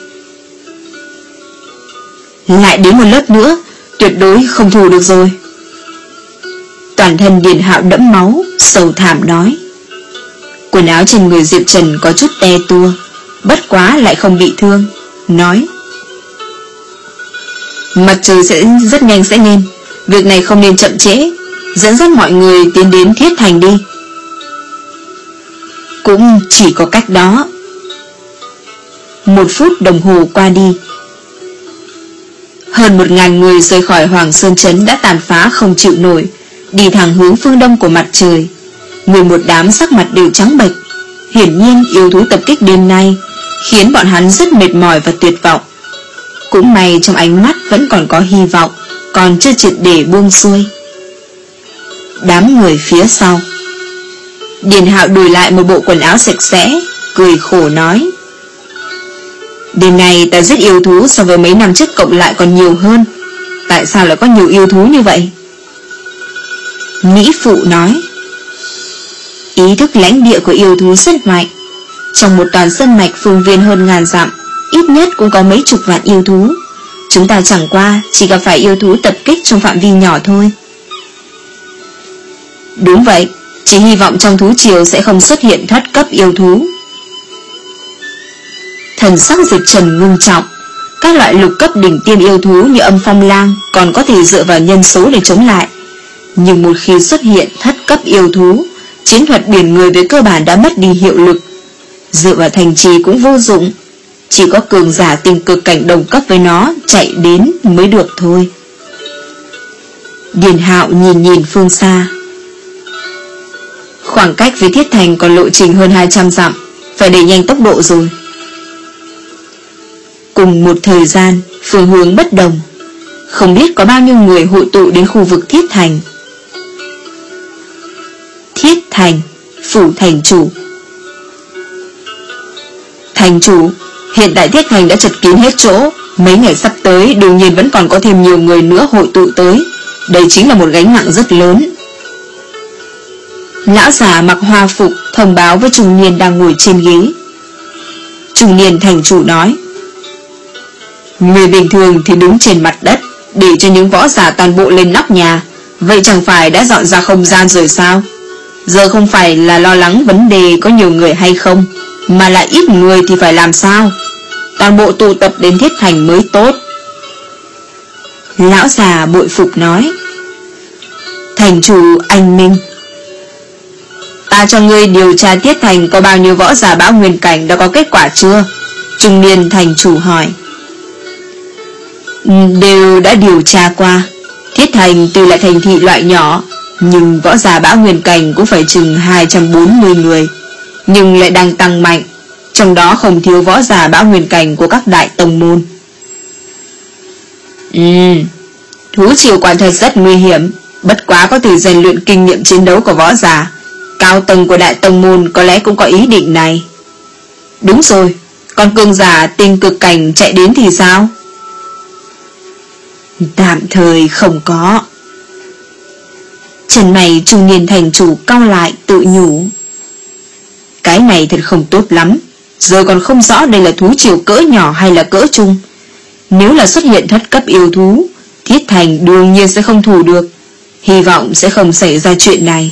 Lại đến một lớp nữa, tuyệt đối không thù được rồi. Toàn thân Điền Hạo đẫm máu, sầu thảm nói. Quần áo trên người Diệp Trần có chút te tua, bất quá lại không bị thương. Nói: mặt trời sẽ rất nhanh sẽ lên, việc này không nên chậm trễ, dẫn dắt mọi người tiến đến Thiết Thành đi. Cũng chỉ có cách đó. Một phút đồng hồ qua đi. Hơn một ngàn người rời khỏi Hoàng Sơn Trấn đã tàn phá không chịu nổi, đi thẳng hướng phương đông của mặt trời. Người một đám sắc mặt đều trắng bệch. Hiển nhiên yêu thú tập kích đêm nay khiến bọn hắn rất mệt mỏi và tuyệt vọng. Cũng may trong ánh mắt vẫn còn có hy vọng, còn chưa triệt để buông xuôi. Đám người phía sau. Điền Hạo đùi lại một bộ quần áo sạch sẽ, cười khổ nói: đêm nay ta giết yêu thú so với mấy năm trước cộng lại còn nhiều hơn. Tại sao lại có nhiều yêu thú như vậy? Mỹ Phụ nói: ý thức lãnh địa của yêu thú rất mạnh. Trong một toàn sơn mạch phương viên hơn ngàn dặm, ít nhất cũng có mấy chục vạn yêu thú. Chúng ta chẳng qua chỉ gặp phải yêu thú tập kích trong phạm vi nhỏ thôi. Đúng vậy, chỉ hy vọng trong thú triều sẽ không xuất hiện thất cấp yêu thú. Thần sắc Diệp Trần ngưng trọng. Các loại lục cấp đỉnh tiêm yêu thú như âm phong lang còn có thể dựa vào nhân số để chống lại. Nhưng một khi xuất hiện thất cấp yêu thú, chiến thuật biển người với cơ bản đã mất đi hiệu lực. Dựa vào thành trì cũng vô dụng. Chỉ có cường giả tình cực cảnh đồng cấp với nó chạy đến mới được thôi. Điền Hạo nhìn nhìn phương xa. Khoảng cách với Thiết Thành còn lộ trình hơn hai trăm dặm, phải đẩy nhanh tốc độ rồi. Cùng một thời gian, phương hướng bất đồng. Không biết có bao nhiêu người hội tụ đến khu vực Thiết Thành. Thiết Thành, phủ thành chủ. Thành chủ, hiện tại Thiết Thành đã chật kín hết chỗ. Mấy ngày sắp tới đương nhiên vẫn còn có thêm nhiều người nữa hội tụ tới. Đây chính là một gánh nặng rất lớn. Lão già mặc hoa phục thông báo với trung niên đang ngồi trên ghế. Trung niên thành chủ nói: người bình thường thì đứng trên mặt đất, để cho những võ giả toàn bộ lên nóc nhà. Vậy chẳng phải đã dọn ra không gian rồi sao? Giờ không phải là lo lắng vấn đề có nhiều người hay không, mà là ít người thì phải làm sao? Toàn bộ tụ tập đến Thiết Thành mới tốt. Lão già bội phục nói: thành chủ anh minh, ta cho ngươi điều tra Thiết Thành có bao nhiêu võ giả Bão Nguyên Cảnh đã có kết quả chưa? Trung niên thành chủ hỏi. Đều đã điều tra qua. Thiết Thành tuy là thành thị loại nhỏ, nhưng võ giả Bão Nguyên Cảnh cũng phải chừng hai trăm bốn mươi người, nhưng lại đang tăng mạnh. Trong đó không thiếu võ giả Bão Nguyên Cảnh của các đại tông môn. Ừ, thú triều quả thật rất nguy hiểm, bất quá có thể rèn luyện kinh nghiệm chiến đấu của võ giả. Cao tầng của đại tông môn có lẽ cũng có ý định này. Đúng rồi, còn cường giả tinh cực cảnh chạy đến thì sao? Tạm thời không có. Chân mày trung niên thành chủ cau lại tự nhủ. Cái này thật không tốt lắm. Giờ còn không rõ đây là thú triều cỡ nhỏ hay là cỡ trung. Nếu là xuất hiện thất cấp yêu thú, Thiết Thành đương nhiên sẽ không thủ được. Hy vọng sẽ không xảy ra chuyện này.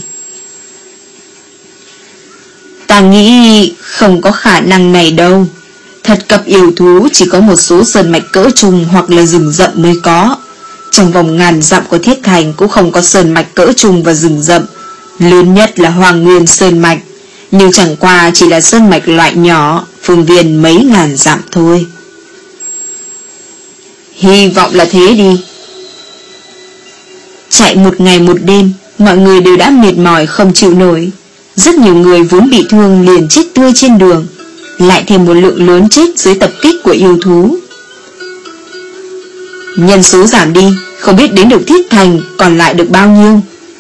Ta nghĩ không có khả năng này đâu. Thất cấp yêu thú chỉ có một số sơn mạch cỡ trung hoặc là rừng rậm mới có. Trong vòng ngàn dặm của Thiết Thành cũng không có sơn mạch cỡ trung và rừng rậm. Lớn nhất là Hoàng Nguyên Sơn Mạch, nhưng chẳng qua chỉ là sơn mạch loại nhỏ, phương viên mấy ngàn dặm thôi. Hy vọng là thế đi. Chạy một ngày một đêm, mọi người đều đã mệt mỏi không chịu nổi. Rất nhiều người vốn bị thương liền chết tươi trên đường. lại thêm một lượng lớn chết dưới tập kích của yêu thú. Nhân số giảm đi, không biết đến được Thiết Thành còn lại được bao nhiêu.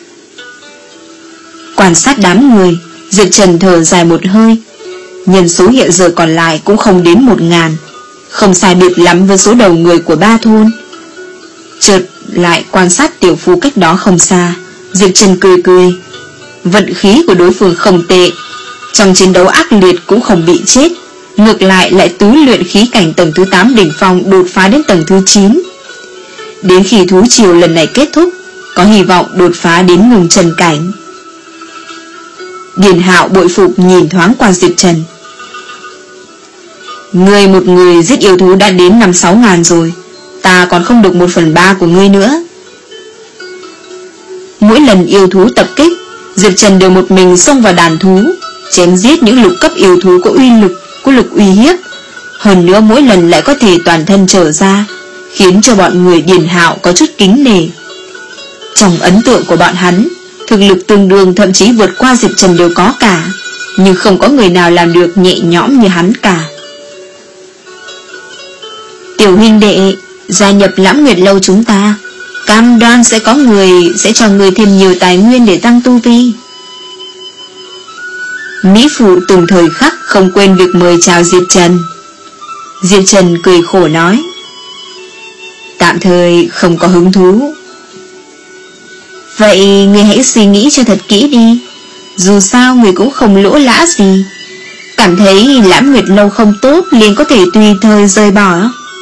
Quan sát đám người, Diệp Trần thở dài một hơi. Nhân số hiện giờ còn lại cũng không đến một ngàn, không sai biệt lắm với số đầu người của ba thôn. Chợt lại quan sát tiểu phu cách đó không xa, Diệp Trần cười cười. Vận khí của đối phương không tệ, trong chiến đấu ác liệt cũng không bị chết, ngược lại lại tú luyện khí cảnh tầng thứ tám đỉnh phong đột phá đến tầng thứ chín. Đến khi thú triều lần này kết thúc, có hy vọng đột phá đến ngừng trần cảnh. Điền Hạo bội phục nhìn thoáng qua Diệp Trần. Ngươi một người giết yêu thú đã đến năm sáu ngàn rồi, ta còn không được một phần ba của ngươi nữa. Mỗi lần yêu thú tập kích, Diệp Trần đều một mình xông vào đàn thú, chém giết những lục cấp yêu thú có uy lực, có lực uy hiếp. Hơn nữa mỗi lần lại có thể toàn thân trở ra, khiến cho bọn người Điền Hạo có chút kính nể. Trong ấn tượng của bọn hắn, thực lực tương đương thậm chí vượt qua Diệp Trần đều có cả, nhưng không có người nào làm được nhẹ nhõm như hắn cả. Tiểu huynh đệ, gia nhập Lãm Nguyệt Lâu chúng ta, cam đoan sẽ có người sẽ cho người thêm nhiều tài nguyên để tăng tu vi. Mỹ Phụ từng thời khắc không quên việc mời chào Diệp Trần. Diệp Trần cười khổ nói, tạm thời không có hứng thú. Vậy người hãy suy nghĩ cho thật kỹ đi, dù sao người cũng không lỗ lã gì. Cảm thấy Lãm Nguyệt Lâu không tốt liền có thể tùy thời rời bỏ.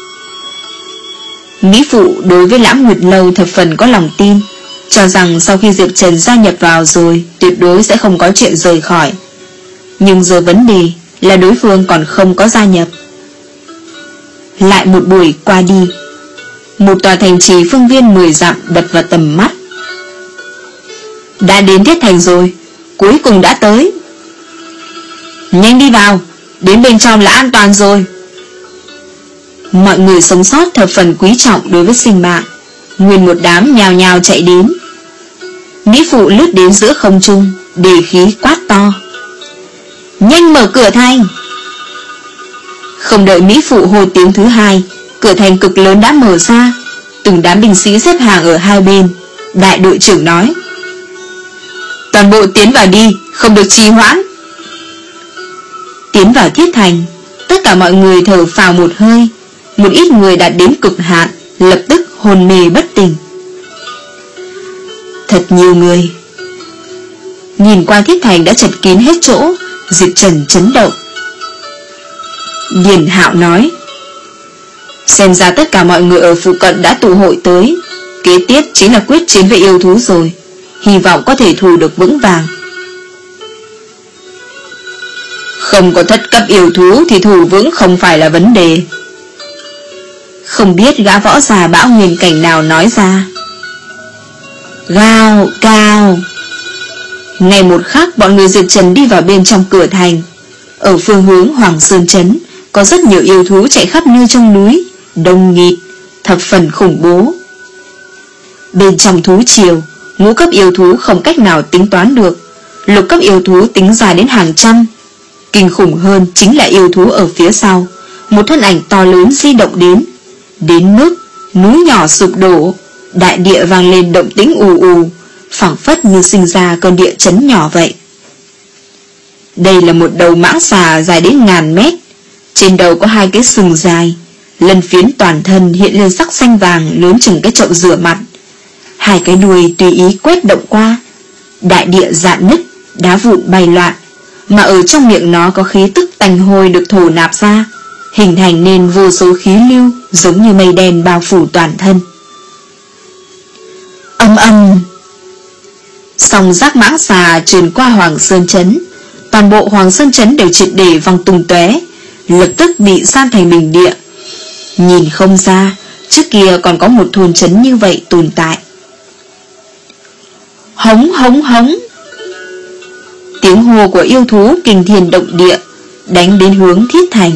Mỹ Phụ đối với Lãm Nguyệt Lâu thập phần có lòng tin, cho rằng sau khi Diệp Trần gia nhập vào rồi tuyệt đối sẽ không có chuyện rời khỏi. Nhưng giờ vấn đề là đối phương còn không có gia nhập. Lại một buổi qua đi, một tòa thành trì phương viên mười dặm đập vào tầm mắt. Đã đến Thiết Thành rồi, cuối cùng đã tới. Nhanh đi vào, đến bên trong là an toàn rồi. Mọi người sống sót thập phần quý trọng đối với sinh mạng, nguyên một đám nhào nhào chạy đến. Mỹ Phụ lướt đến giữa không trung, đề khí quát to, nhanh mở cửa thành. Không đợi Mỹ Phụ hô tiếng thứ hai, cửa thành cực lớn đã mở ra, từng đám binh sĩ xếp hàng ở hai bên. Đại đội trưởng nói, toàn bộ tiến vào đi, không được trì hoãn. Tiến vào Thiết Thành, tất cả mọi người thở phào một hơi. Một ít người đạt đến cực hạn, lập tức hôn mê bất tỉnh. Thật nhiều người. Nhìn qua Thiết Thành đã chật kín hết chỗ, Diệp Trần chấn động. Điền Hạo nói, xem ra tất cả mọi người ở phụ cận đã tụ hội tới, kế tiếp chính là quyết chiến với yêu thú rồi, hy vọng có thể thủ được vững vàng. Không có thất cấp yêu thú thì thủ vững không phải là vấn đề. Không biết gã võ già bão nguyên cảnh nào nói ra. Gào, cao. Ngày một khắc bọn người Diệp Trần đi vào bên trong cửa thành. Ở phương hướng Hoàng Sơn Trấn có rất nhiều yêu thú chạy khắp nơi trong núi, đông nghịt, thập phần khủng bố. Bên trong thú triều, ngũ cấp yêu thú không cách nào tính toán được, lục cấp yêu thú tính ra đến hàng trăm. Kinh khủng hơn chính là yêu thú ở phía sau, một thân ảnh to lớn di động đến, đến mức núi nhỏ sụp đổ, đại địa vang lên động tĩnh ù ù, phảng phất như sinh ra cơn địa chấn nhỏ vậy. Đây là một đầu mãng xà dài đến ngàn mét, trên đầu có hai cái sừng dài, lân phiến toàn thân hiện lên sắc xanh vàng lớn chừng cái chậu rửa mặt. Hai cái đuôi tùy ý quét động qua, đại địa rạn nứt, đá vụn bay loạn, mà ở trong miệng nó có khí tức tanh hôi được thổ nạp ra, hình thành nên vô số khí lưu giống như mây đen bao phủ toàn thân. Âm âm. Song giác mãng xà truyền qua Hoàng Sơn Trấn, toàn bộ Hoàng Sơn Trấn đều triệt để văng tung tóe, lập tức bị san thành bình địa. Nhìn không ra, trước kia còn có một thôn trấn như vậy tồn tại. Hống hống hống. Tiếng hô của yêu thú kinh thiên động địa, đánh đến hướng Thiết Thành.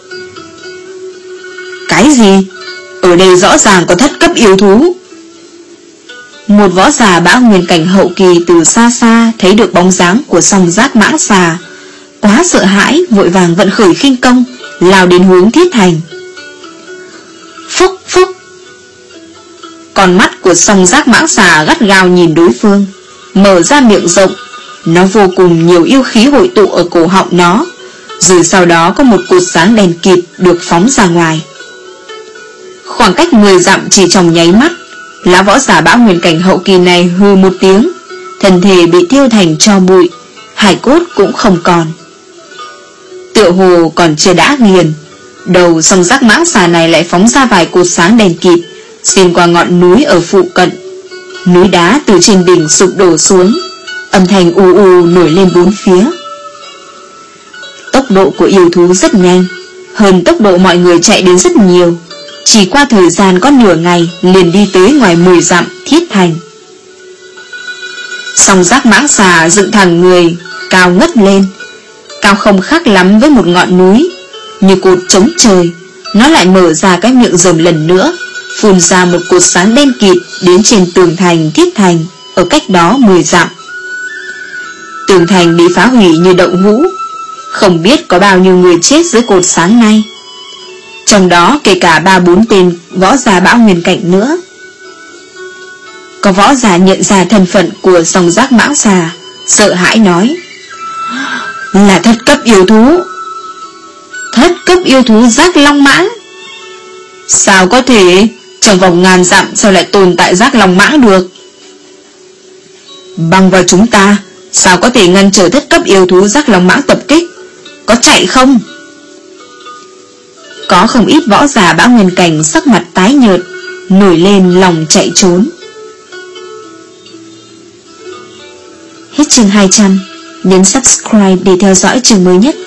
Cái gì? Ở đây rõ ràng có thất cấp yêu thú. Một võ giả bão nguyên cảnh hậu kỳ từ xa xa thấy được bóng dáng của song giác mãng xà, quá sợ hãi, vội vàng vận khởi khinh công, lao đến hướng Thiết Thành. Phúc phúc. Con mắt của song giác mãng xà gắt gao nhìn đối phương, mở ra miệng rộng. Nó vô cùng nhiều yêu khí hội tụ ở cổ họng nó, rồi sau đó có một cột sáng đèn kịt được phóng ra ngoài. Khoảng cách mười dặm chỉ trong nháy mắt, lão võ giả bão nguyên cảnh hậu kỳ này hừ một tiếng, thân thể bị thiêu thành tro bụi, hải cốt cũng không còn. Tựa hồ còn chưa đã nghiền, đầu song giác mãng xà này lại phóng ra vài cột sáng đèn kịt, xuyên qua ngọn núi ở phụ cận. Núi đá từ trên đỉnh sụp đổ xuống, âm thanh ù ù nổi lên bốn phía. Tốc độ của yêu thú rất nhanh, hơn tốc độ mọi người chạy đến rất nhiều. Chỉ qua thời gian có nửa ngày liền đi tới ngoài mười dặm Thiết Thành. Song giác mãng xà dựng thẳng người, cao ngất lên, cao không khác lắm với một ngọn núi, như cột trống trời. Nó lại mở ra cái miệng rồng lần nữa, phun ra một cột sáng đen kịt đến trên tường thành Thiết Thành ở cách đó mười dặm. Tường thành bị phá hủy như đậu hũ, không biết có bao nhiêu người chết dưới cột sáng này, trong đó kể cả ba bốn tên võ giả bão nguyên cảnh nữa. Có võ giả nhận ra thân phận của song giác mãng xà, sợ hãi nói: là thất cấp yêu thú. Thất cấp yêu thú giác long mãng? Sao có thể? Trong vòng ngàn dặm sao lại tồn tại giác long mãng được? Bằng vào chúng ta, sao có thể ngăn trở thất cấp yêu thú giác long mãng tập kích? Có chạy không? Có không ít võ giả bão nguyên cảnh sắc mặt tái nhợt, nổi lên lòng chạy trốn. Hết chương hai trăm. Nhấn subscribe để theo dõi chương mới nhất.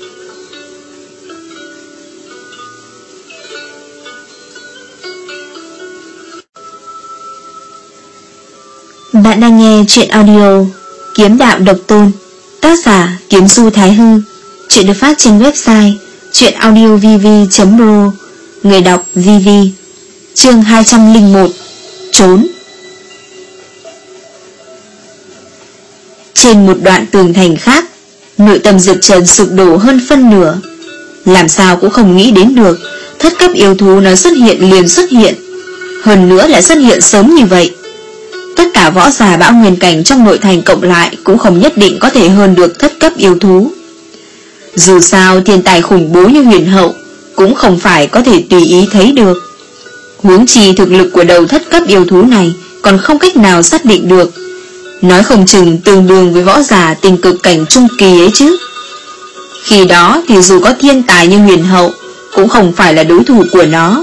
Bạn đang nghe truyện audio Kiếm Đạo Độc Tôn, tác giả Kiếm Du Thái Hư. Truyện được phát trên website truyệnaudiovv chấm ro. Người đọc vê vê. Chương hai trăm lẻ một. Trốn. Trên một đoạn tường thành khác, nội tâm Diệp Trần sụp đổ hơn phân nửa. Làm sao cũng không nghĩ đến được thất cấp yêu thú nó xuất hiện liền xuất hiện, hơn nữa lại xuất hiện sớm như vậy. Tất cả võ giả bão nguyên cảnh trong nội thành cộng lại cũng không nhất định có thể hơn được thất cấp yêu thú. Dù sao thiên tài khủng bố như huyền hậu cũng không phải có thể tùy ý thấy được. Huống chi thực lực của đầu thất cấp yêu thú này còn không cách nào xác định được, nói không chừng tương đương với võ giả tình cực cảnh trung kỳ ấy chứ. Khi đó thì dù có thiên tài như huyền hậu cũng không phải là đối thủ của nó.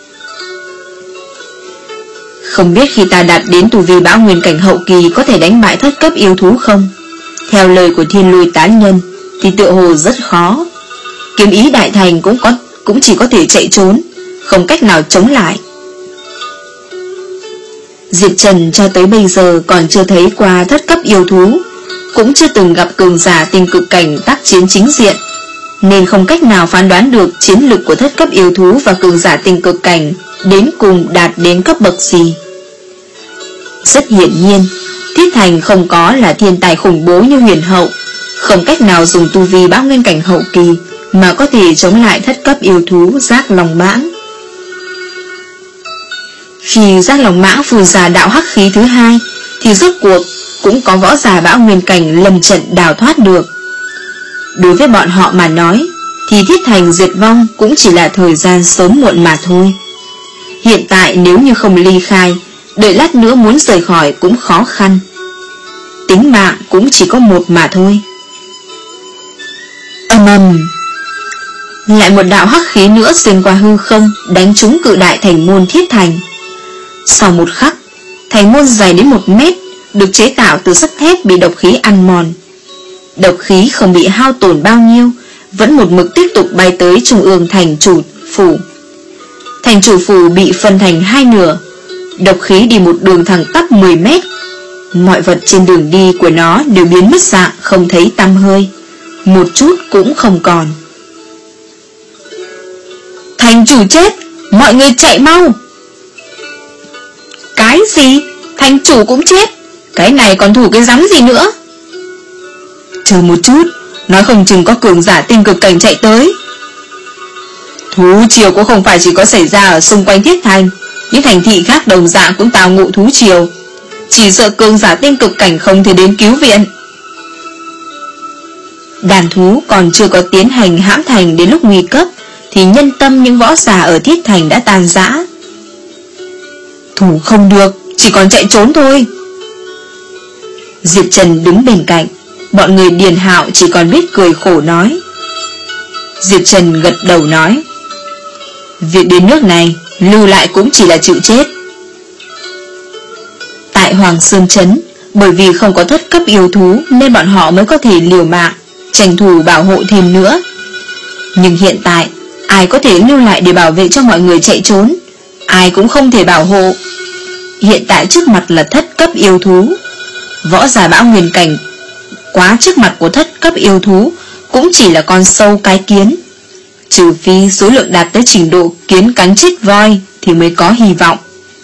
Không biết khi ta đạt đến tu vi bão nguyên cảnh hậu kỳ có thể đánh bại thất cấp yêu thú không? Theo lời của Thiên Lôi Tán Nhân thì tựa hồ rất khó. Kiếm ý đại thành cũng có cũng chỉ có thể chạy trốn, không cách nào chống lại. Diệp Trần cho tới bây giờ còn chưa thấy qua thất cấp yêu thú, cũng chưa từng gặp cường giả tình cực cảnh tác chiến chính diện, nên không cách nào phán đoán được chiến lực của thất cấp yêu thú và cường giả tình cực cảnh đến cùng đạt đến cấp bậc gì. Rất hiển nhiên, Thiết Thành không có là thiên tài khủng bố như huyền hậu, không cách nào dùng tu vi bão nguyên cảnh hậu kỳ mà có thể chống lại thất cấp yêu thú giác long mãng. Khi giác long mãng phun ra đạo hắc khí thứ hai thì rốt cuộc cũng có võ giả bão nguyên cảnh lâm trận đào thoát được. Đối với bọn họ mà nói thì Thiết Thành diệt vong cũng chỉ là thời gian sớm muộn mà thôi. Hiện tại nếu như không ly khai, đợi lát nữa muốn rời khỏi cũng khó khăn. Tính mạng cũng chỉ có một mà thôi. Ầm ầm, lại một đạo hắc khí nữa xuyên qua hư không, đánh trúng cự đại thành môn Thiết Thành. Sau một khắc, thành môn dài đến một mét, được chế tạo từ sắt thép bị độc khí ăn mòn. Độc khí không bị hao tổn bao nhiêu, vẫn một mực tiếp tục bay tới trung ương thành chủ phủ. Thành chủ phủ bị phân thành hai nửa, độc khí đi một đường thẳng tắp mười mét. Mọi vật trên đường đi của nó đều biến mất dạng, không thấy tăm hơi, một chút cũng không còn. Thành chủ chết, mọi người chạy mau. Cái gì? Thành chủ cũng chết? Cái này còn thủ cái rắm gì nữa? Chờ một chút, nói không chừng có cường giả tinh cực cảnh chạy tới. Thú triều cũng không phải chỉ có xảy ra ở xung quanh Thiết Thành, những thành thị khác đồng dạng cũng tào ngụ thú triều. Chỉ sợ cường giả tinh cực cảnh không thể đến cứu viện. Đàn thú còn chưa có tiến hành hãm thành đến lúc nguy cấp, thì nhân tâm những võ giả ở Thiết Thành đã tan rã. Thủ không được, chỉ còn chạy trốn thôi. Diệp Trần đứng bên cạnh, bọn người Điền Hạo chỉ còn biết cười khổ nói. Diệp Trần gật đầu nói, việc đến nước này, lưu lại cũng chỉ là chịu chết. Tại Hoàng Sơn Trấn, bởi vì không có thất cấp yêu thú nên bọn họ mới có thể liều mạng, tranh thủ bảo hộ thêm nữa. Nhưng hiện tại, ai có thể lưu lại để bảo vệ cho mọi người chạy trốn? Ai cũng không thể bảo hộ. Hiện tại trước mặt là thất cấp yêu thú. Võ giả Bão Nguyên Cảnh quá trước mặt của thất cấp yêu thú cũng chỉ là con sâu cái kiến. Trừ phi số lượng đạt tới trình độ kiến cắn chết voi thì mới có hy vọng.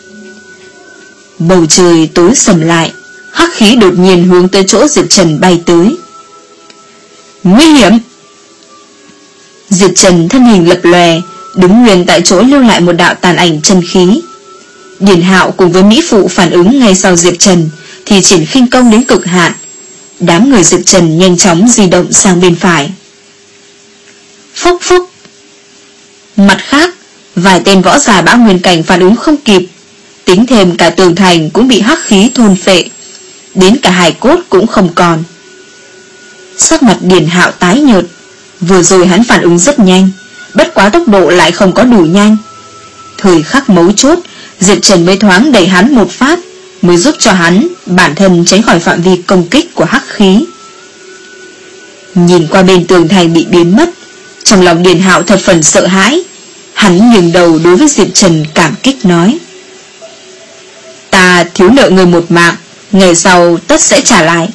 Bầu trời tối sầm lại, hắc khí đột nhiên hướng tới chỗ Diệp Trần bay tới. Nguy hiểm! Diệp Trần thân hình lập lòe, đứng nguyên tại chỗ lưu lại một đạo tàn ảnh chân khí. Điền Hạo cùng với Mỹ Phụ phản ứng ngay sau Diệp Trần thì triển khinh công đến cực hạn. Đám người Diệp Trần nhanh chóng di động sang bên phải. Phốc phốc. Mặt khác, vài tên võ giả Bão Nguyên Cảnh phản ứng không kịp, tính thêm cả tường thành cũng bị hắc khí thôn phệ, đến cả hài cốt cũng không còn. Sắc mặt Điền Hạo tái nhợt. Vừa rồi hắn phản ứng rất nhanh, bất quá tốc độ lại không có đủ nhanh. Thời khắc mấu chốt, Diệp Trần mới thoáng đẩy hắn một phát, mới giúp cho hắn bản thân tránh khỏi phạm vi công kích của hắc khí. Nhìn qua bên tường thành bị biến mất, trong lòng Điền Hạo thật phần sợ hãi. Hắn nhường đầu đối với Diệp Trần cảm kích nói, ta thiếu nợ người một mạng, ngày sau tất sẽ trả lại.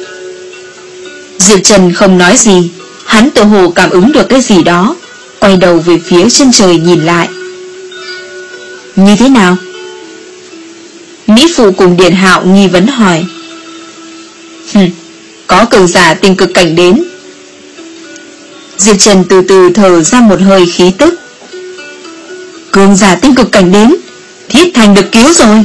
Diệp Trần không nói gì, hắn tự hồ cảm ứng được cái gì đó, quay đầu về phía chân trời nhìn lại. Như thế nào? Mỹ Phụ cùng Điền Hạo nghi vấn hỏi. Hừm, có cường giả tinh cực cảnh đến. Diệp Trần từ từ thở ra một hơi khí tức. Cường giả tinh cực cảnh đến, Thiết Thành được cứu rồi.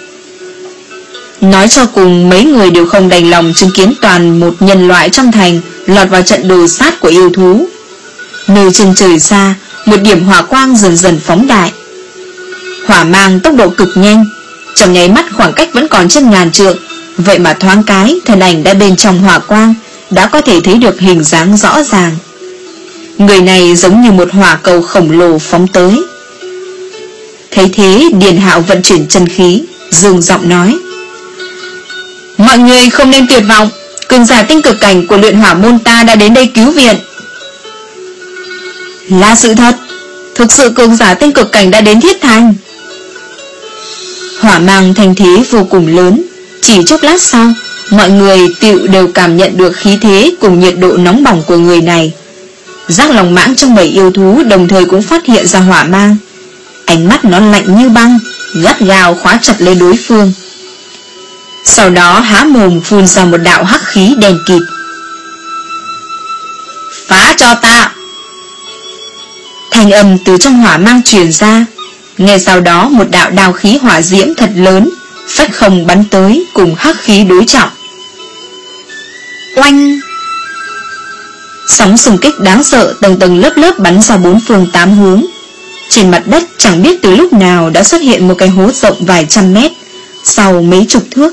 Nói cho cùng mấy người đều không đành lòng chứng kiến toàn một nhân loại trong thành lọt vào trận đồ sát của yêu thú. Nơi chân trời xa, một điểm hỏa quang dần dần phóng đại. Hỏa mang tốc độ cực nhanh, trong nháy mắt khoảng cách vẫn còn trên ngàn trượng, vậy mà thoáng cái thân ảnh đã bên trong hỏa quang, đã có thể thấy được hình dáng rõ ràng. Người này giống như một hỏa cầu khổng lồ phóng tới. Thấy thế, Điền Hạo vận chuyển chân khí, dương giọng nói, mọi người không nên tuyệt vọng, cường giả tinh cực cảnh của luyện hỏa môn ta đã đến đây cứu viện. Là sự thật, thực sự cường giả tinh cực cảnh đã đến Thiết Thành. Hỏa mang thanh thế vô cùng lớn, chỉ chốc lát sau, mọi người tựu đều cảm nhận được khí thế cùng nhiệt độ nóng bỏng của người này. Giác Long Mãng trong bầy yêu thú đồng thời cũng phát hiện ra hỏa mang. Ánh mắt nó lạnh như băng, gắt gao khóa chặt lấy đối phương. Sau đó há mồm phun ra một đạo hắc khí đen kịt. Phá cho ta! Thanh âm từ trong hỏa mang truyền ra. Ngay sau đó một đạo đao khí hỏa diễm thật lớn phách không bắn tới cùng hắc khí đối trọng. Oanh! Sóng xung kích đáng sợ tầng tầng lớp lớp bắn ra bốn phương tám hướng. Trên mặt đất chẳng biết từ lúc nào đã xuất hiện một cái hố rộng vài trăm mét, sau mấy chục thước.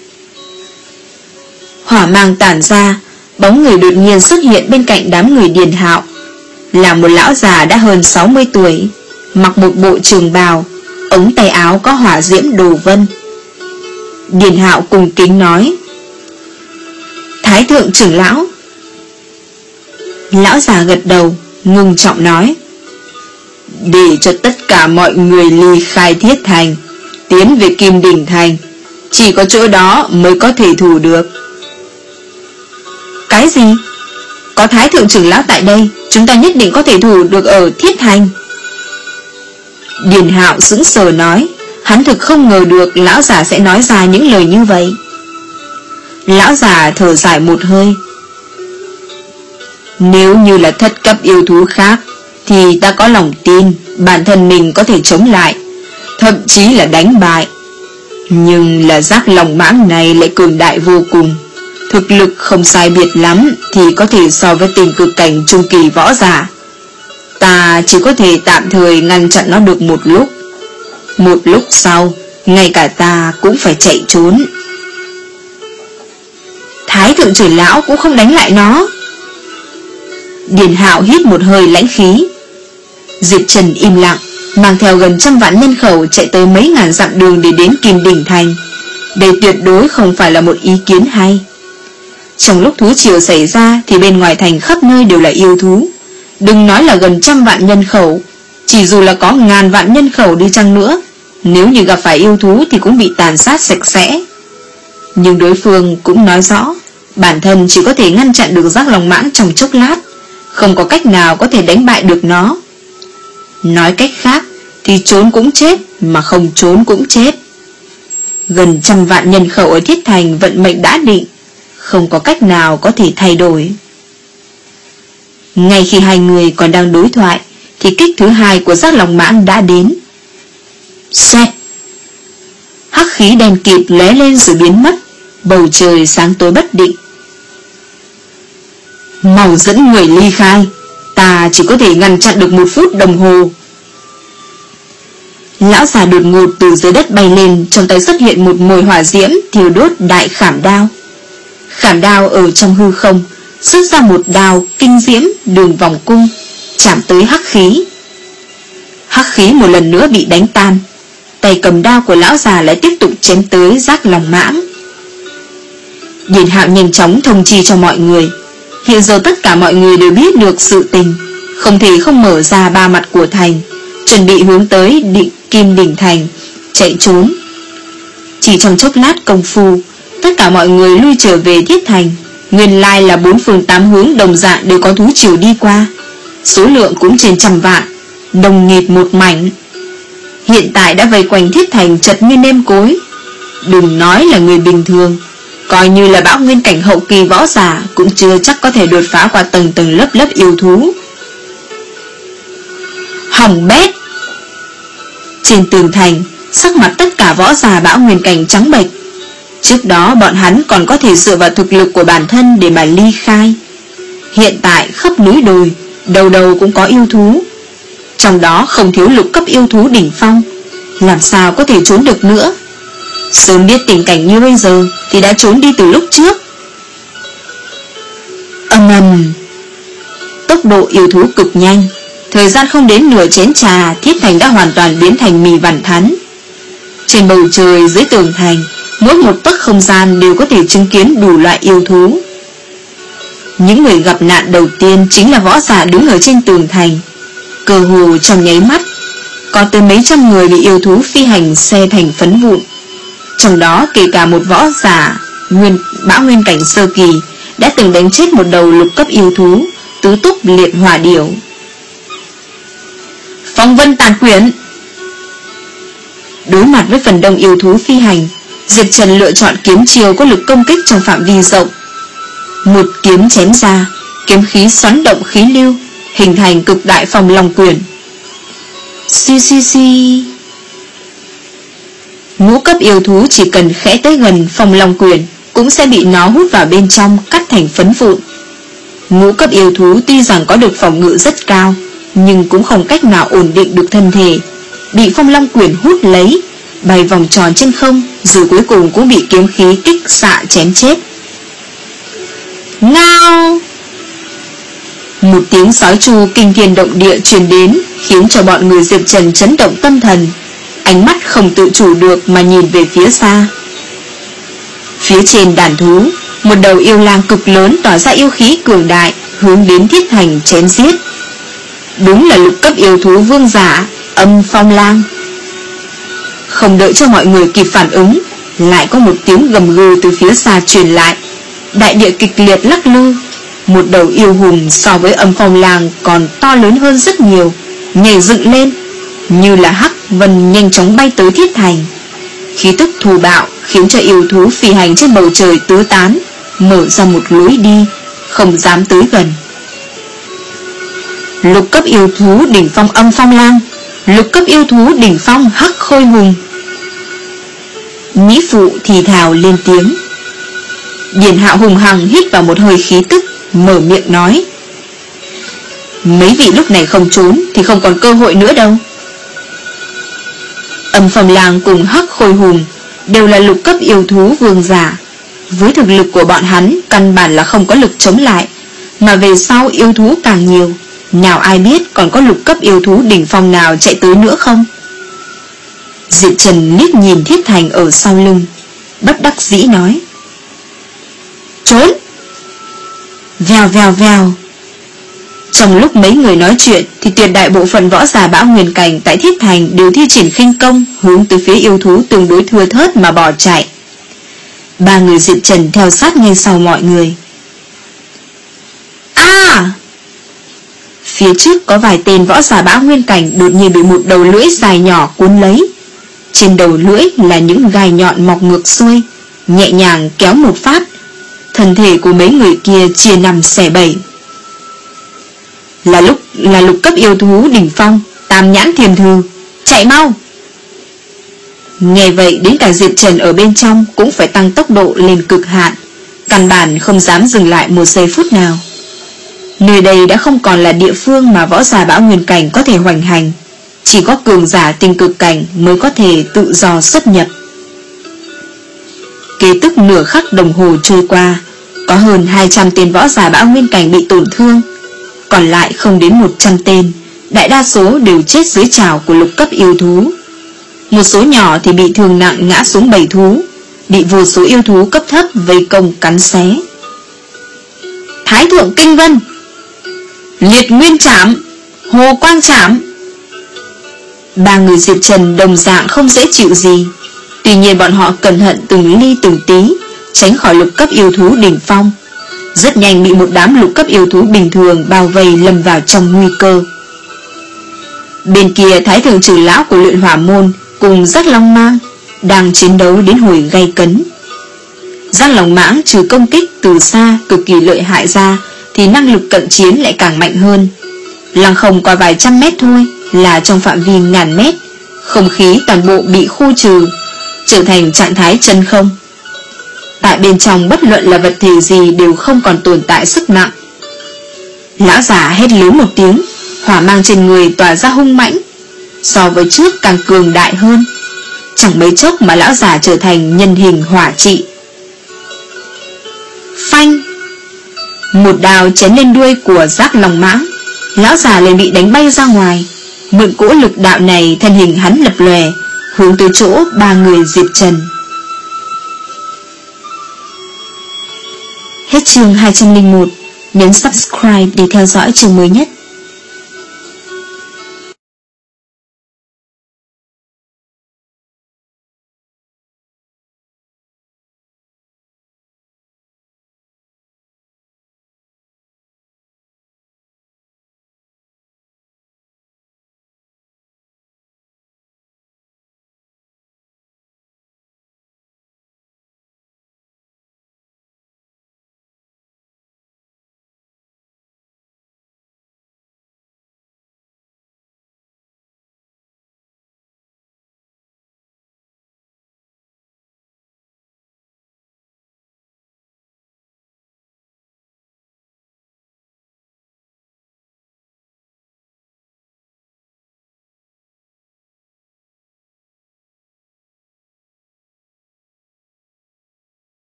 Hỏa mang tản ra, bóng người đột nhiên xuất hiện bên cạnh đám người Điền Hạo. Là một lão già đã hơn sáu mươi tuổi, mặc một bộ trường bào, ống tay áo có hỏa diễm đồ vân. Điền Hạo cùng kính nói, Thái thượng trưởng lão. Lão già gật đầu, ngưng trọng nói, để cho tất cả mọi người ly khai Thiết Thành, tiến về Kim Đỉnh Thành, chỉ có chỗ đó mới có thể thủ được. Cái gì? Có Thái thượng trưởng lão tại đây, chúng ta nhất định có thể thủ được ở Thiết Thành. Điền Hạo sững sờ nói, hắn thực không ngờ được lão già sẽ nói ra những lời như vậy. Lão già thở dài một hơi. Nếu như là thất cấp yêu thú khác thì ta có lòng tin bản thân mình có thể chống lại, thậm chí là đánh bại. Nhưng là giác lòng mãng này lại cường đại vô cùng, thực lực không sai biệt lắm thì có thể so với tình cực cảnh trung kỳ võ giả. Ta chỉ có thể tạm thời ngăn chặn nó được một lúc. Một lúc sau, ngay cả ta cũng phải chạy trốn. Thái thượng trưởng lão cũng không đánh lại nó. Điền Hạo hít một hơi lãnh khí. Diệp Trần im lặng, mang theo gần trăm vạn nhân khẩu chạy tới mấy ngàn dặm đường để đến Kim Đỉnh Thành. Đây tuyệt đối không phải là một ý kiến hay. Trong lúc thú triều xảy ra thì bên ngoài thành khắp nơi đều là yêu thú. Đừng nói là gần trăm vạn nhân khẩu, chỉ dù là có ngàn vạn nhân khẩu đi chăng nữa, nếu như gặp phải yêu thú thì cũng bị tàn sát sạch sẽ. Nhưng đối phương cũng nói rõ bản thân chỉ có thể ngăn chặn được giác lòng mãng trong chốc lát, không có cách nào có thể đánh bại được nó. Nói cách khác thì trốn cũng chết, mà không trốn cũng chết. Gần trăm vạn nhân khẩu ở Thiết Thành vận mệnh đã định, không có cách nào có thể thay đổi. Ngay khi hai người còn đang đối thoại thì kích thứ hai của giác lòng mãng đã đến. Xoẹt! Hắc khí đen kịt lóe lên rồi biến mất, bầu trời sáng tối bất định. Mau dẫn người ly khai, ta chỉ có thể ngăn chặn được một phút đồng hồ. Lão già đột ngột từ dưới đất bay lên, trong tay xuất hiện một mồi hỏa diễm thiêu đốt đại khảm đao. Khảm đao ở trong hư không xuất ra một đao kinh diễm đường vòng cung, chạm tới hắc khí. Hắc khí một lần nữa bị đánh tan. Tay cầm đao của lão già lại tiếp tục chém tới giác lòng mãng. Điền Hạo nhanh chóng thông chi cho mọi người. Hiện giờ tất cả mọi người đều biết được sự tình, không thể không mở ra ba mặt của thành, chuẩn bị hướng tới định Kim Đỉnh Thành chạy trốn. Chỉ trong chốc lát công phu, tất cả mọi người lui trở về Thiết Thành. Nguyên lai là bốn phương tám hướng đồng dạng đều có thú triều đi qua, số lượng cũng trên trăm vạn, đồng nghịt một mảnh. Hiện tại đã vây quanh Thiết Thành chật như nêm cối. Đừng nói là người bình thường, coi như là bão nguyên cảnh hậu kỳ võ giả cũng chưa chắc có thể đột phá qua tầng tầng lớp lớp yêu thú. Hỏng bét! Trên tường thành, sắc mặt tất cả võ giả bão nguyên cảnh trắng bệch. Trước đó bọn hắn còn có thể dựa vào thực lực của bản thân để mà ly khai. Hiện tại khắp núi đồi, đầu đầu cũng có yêu thú, trong đó không thiếu lục cấp yêu thú đỉnh phong, làm sao có thể trốn được nữa. Sớm biết tình cảnh như bây giờ thì đã trốn đi từ lúc trước. Ầm ầm, tốc độ yêu thú cực nhanh, thời gian không đến nửa chén trà, Thiết Thành đã hoàn toàn biến thành mì vằn thắn. Trên bầu trời dưới tường thành, mỗi một tấc không gian đều có thể chứng kiến đủ loại yêu thú. Những người gặp nạn đầu tiên chính là võ giả đứng ở trên tường thành. Cơ hồ trong nháy mắt, có tới mấy trăm người bị yêu thú phi hành xé thành phấn vụn. Trong đó kể cả một võ giả nguyên bão nguyên cảnh sơ kỳ đã từng đánh chết một đầu lục cấp yêu thú tứ túc liệt hỏa điểu. Phong vân tàn quyển. Đối mặt với phần đông yêu thú phi hành, Diệp Trần lựa chọn kiếm chiêu có lực công kích trong phạm vi rộng. Một kiếm chém ra, kiếm khí xoắn động khí lưu, hình thành cực đại phong long quyển. Xì xì xì. Ngũ cấp yêu thú chỉ cần khẽ tới gần phong long quyển cũng sẽ bị nó hút vào bên trong, cắt thành phấn vụn. Ngũ cấp yêu thú tuy rằng có được phòng ngự rất cao, nhưng cũng không cách nào ổn định được thân thể, bị phong long quyển hút lấy, bay vòng tròn trên không, rồi cuối cùng cũng bị kiếm khí kích xạ chém chết. Ngao! Một tiếng sói tru kinh thiên động địa truyền đến, khiến cho bọn người Diệp Trần chấn động tâm thần, ánh mắt không tự chủ được mà nhìn về phía xa. Phía trên đàn thú, một đầu yêu lang cực lớn tỏa ra yêu khí cường đại, hướng đến Thiết Thành chém giết. Đúng là lục cấp yêu thú vương giả, Âm Phong Lang. Không đợi cho mọi người kịp phản ứng, lại có một tiếng gầm gừ từ phía xa truyền lại. Đại địa kịch liệt lắc lư. Một đầu yêu hùng so với Âm Phong Lang còn to lớn hơn rất nhiều, nhảy dựng lên, như là hắc vân nhanh chóng bay tới Thiết Thành. Khí tức thù bạo khiến cho yêu thú phi hành trên bầu trời tứ tán, mở ra một lối đi, không dám tới gần. lục cấp yêu thú đỉnh phong Âm Phong Lang, lục cấp yêu thú đỉnh phong Hắc Khôi Hùng. Mỹ phụ thì thào lên tiếng. Điền Hạo hùng hằng hít vào một hơi khí tức, mở miệng nói: mấy vị lúc này không trốn thì không còn cơ hội nữa đâu. Âm Phong Lang cùng Hắc Khôi Hùng đều là lục cấp yêu thú vương giả. Với thực lực của bọn hắn, căn bản là không có lực chống lại, mà về sau yêu thú càng nhiều, nào ai biết còn có lục cấp yêu thú đỉnh phong nào chạy tới nữa không? Diệp Trần liếc nhìn Thiết Thành ở sau lưng, bất đắc dĩ nói: trốn! Vèo vèo vèo. Trong lúc mấy người nói chuyện thì tuyệt đại bộ phận võ giả Bão Nguyên Cảnh tại Thiết Thành đều thi triển khinh công hướng tới phía yêu thú tương đối thưa thớt mà bỏ chạy. Ba người Diệp Trần theo sát ngay sau mọi người. À! Phía trước có vài tên võ giả Bão Nguyên Cảnh đột nhiên bị một đầu lưỡi dài nhỏ cuốn lấy. Trên đầu lưỡi là những gai nhọn mọc ngược xuôi, nhẹ nhàng kéo một phát, thân thể của mấy người kia chia năm xẻ bảy. Là lúc là lục cấp yêu thú đỉnh phong Tam Nhãn Thiềm Thừ, chạy mau! Nghe vậy đến cả Diệp Trần ở bên trong cũng phải tăng tốc độ lên cực hạn, căn bản không dám dừng lại một giây phút nào. Nơi đây đã không còn là địa phương mà võ giả Bão Nguyên Cảnh có thể hoành hành, chỉ có cường giả tinh cực cảnh mới có thể tự do xuất nhập. Kế tức nửa khắc đồng hồ trôi qua, có hơn hai trăm tên võ giả Bão Nguyên Cảnh bị tổn thương, còn lại không đến một trăm tên, đại đa số đều chết dưới trảo của lục cấp yêu thú. Một số nhỏ thì bị thương nặng ngã xuống bầy thú, bị vô số yêu thú cấp thấp vây công cắn xé. Thái thượng kinh vân, liệt nguyên trảm, hồ quang trảm. Ba người Diệp Trần đồng dạng không dễ chịu gì. Tuy nhiên bọn họ cẩn thận từng ly từng tí, tránh khỏi lục cấp yêu thú đỉnh phong. Rất nhanh bị một đám lục cấp yêu thú bình thường bao vây, lâm vào trong nguy cơ. Bên kia Thái thượng trưởng lão của Luyện Hỏa môn cùng Giác Long Mãng đang chiến đấu đến hồi gay cấn. Giác Long Mãng trừ công kích từ xa cực kỳ lợi hại ra, thì năng lực cận chiến lại càng mạnh hơn. Lăng không qua vài trăm mét thôi là trong phạm vi ngàn mét, không khí toàn bộ bị khu trừ, trở thành trạng thái chân không. Tại bên trong bất luận là vật thể gì đều không còn tồn tại sức nặng. Lão giả hét lớn một tiếng, hỏa mang trên người tỏa ra hung mãnh, so với trước càng cường đại hơn. Chẳng mấy chốc mà lão giả trở thành nhân hình hỏa trị. Phanh! Một đao chém lên đuôi của Giác Long Mãng, lão giả liền bị đánh bay ra ngoài. Mượn cỗ lực đạo này, thân hình hắn lập lòe hướng tới chỗ ba người Diệp Trần. Hết chương hai trăm lẻ một. Nhấn subscribe để theo dõi chương mới nhất.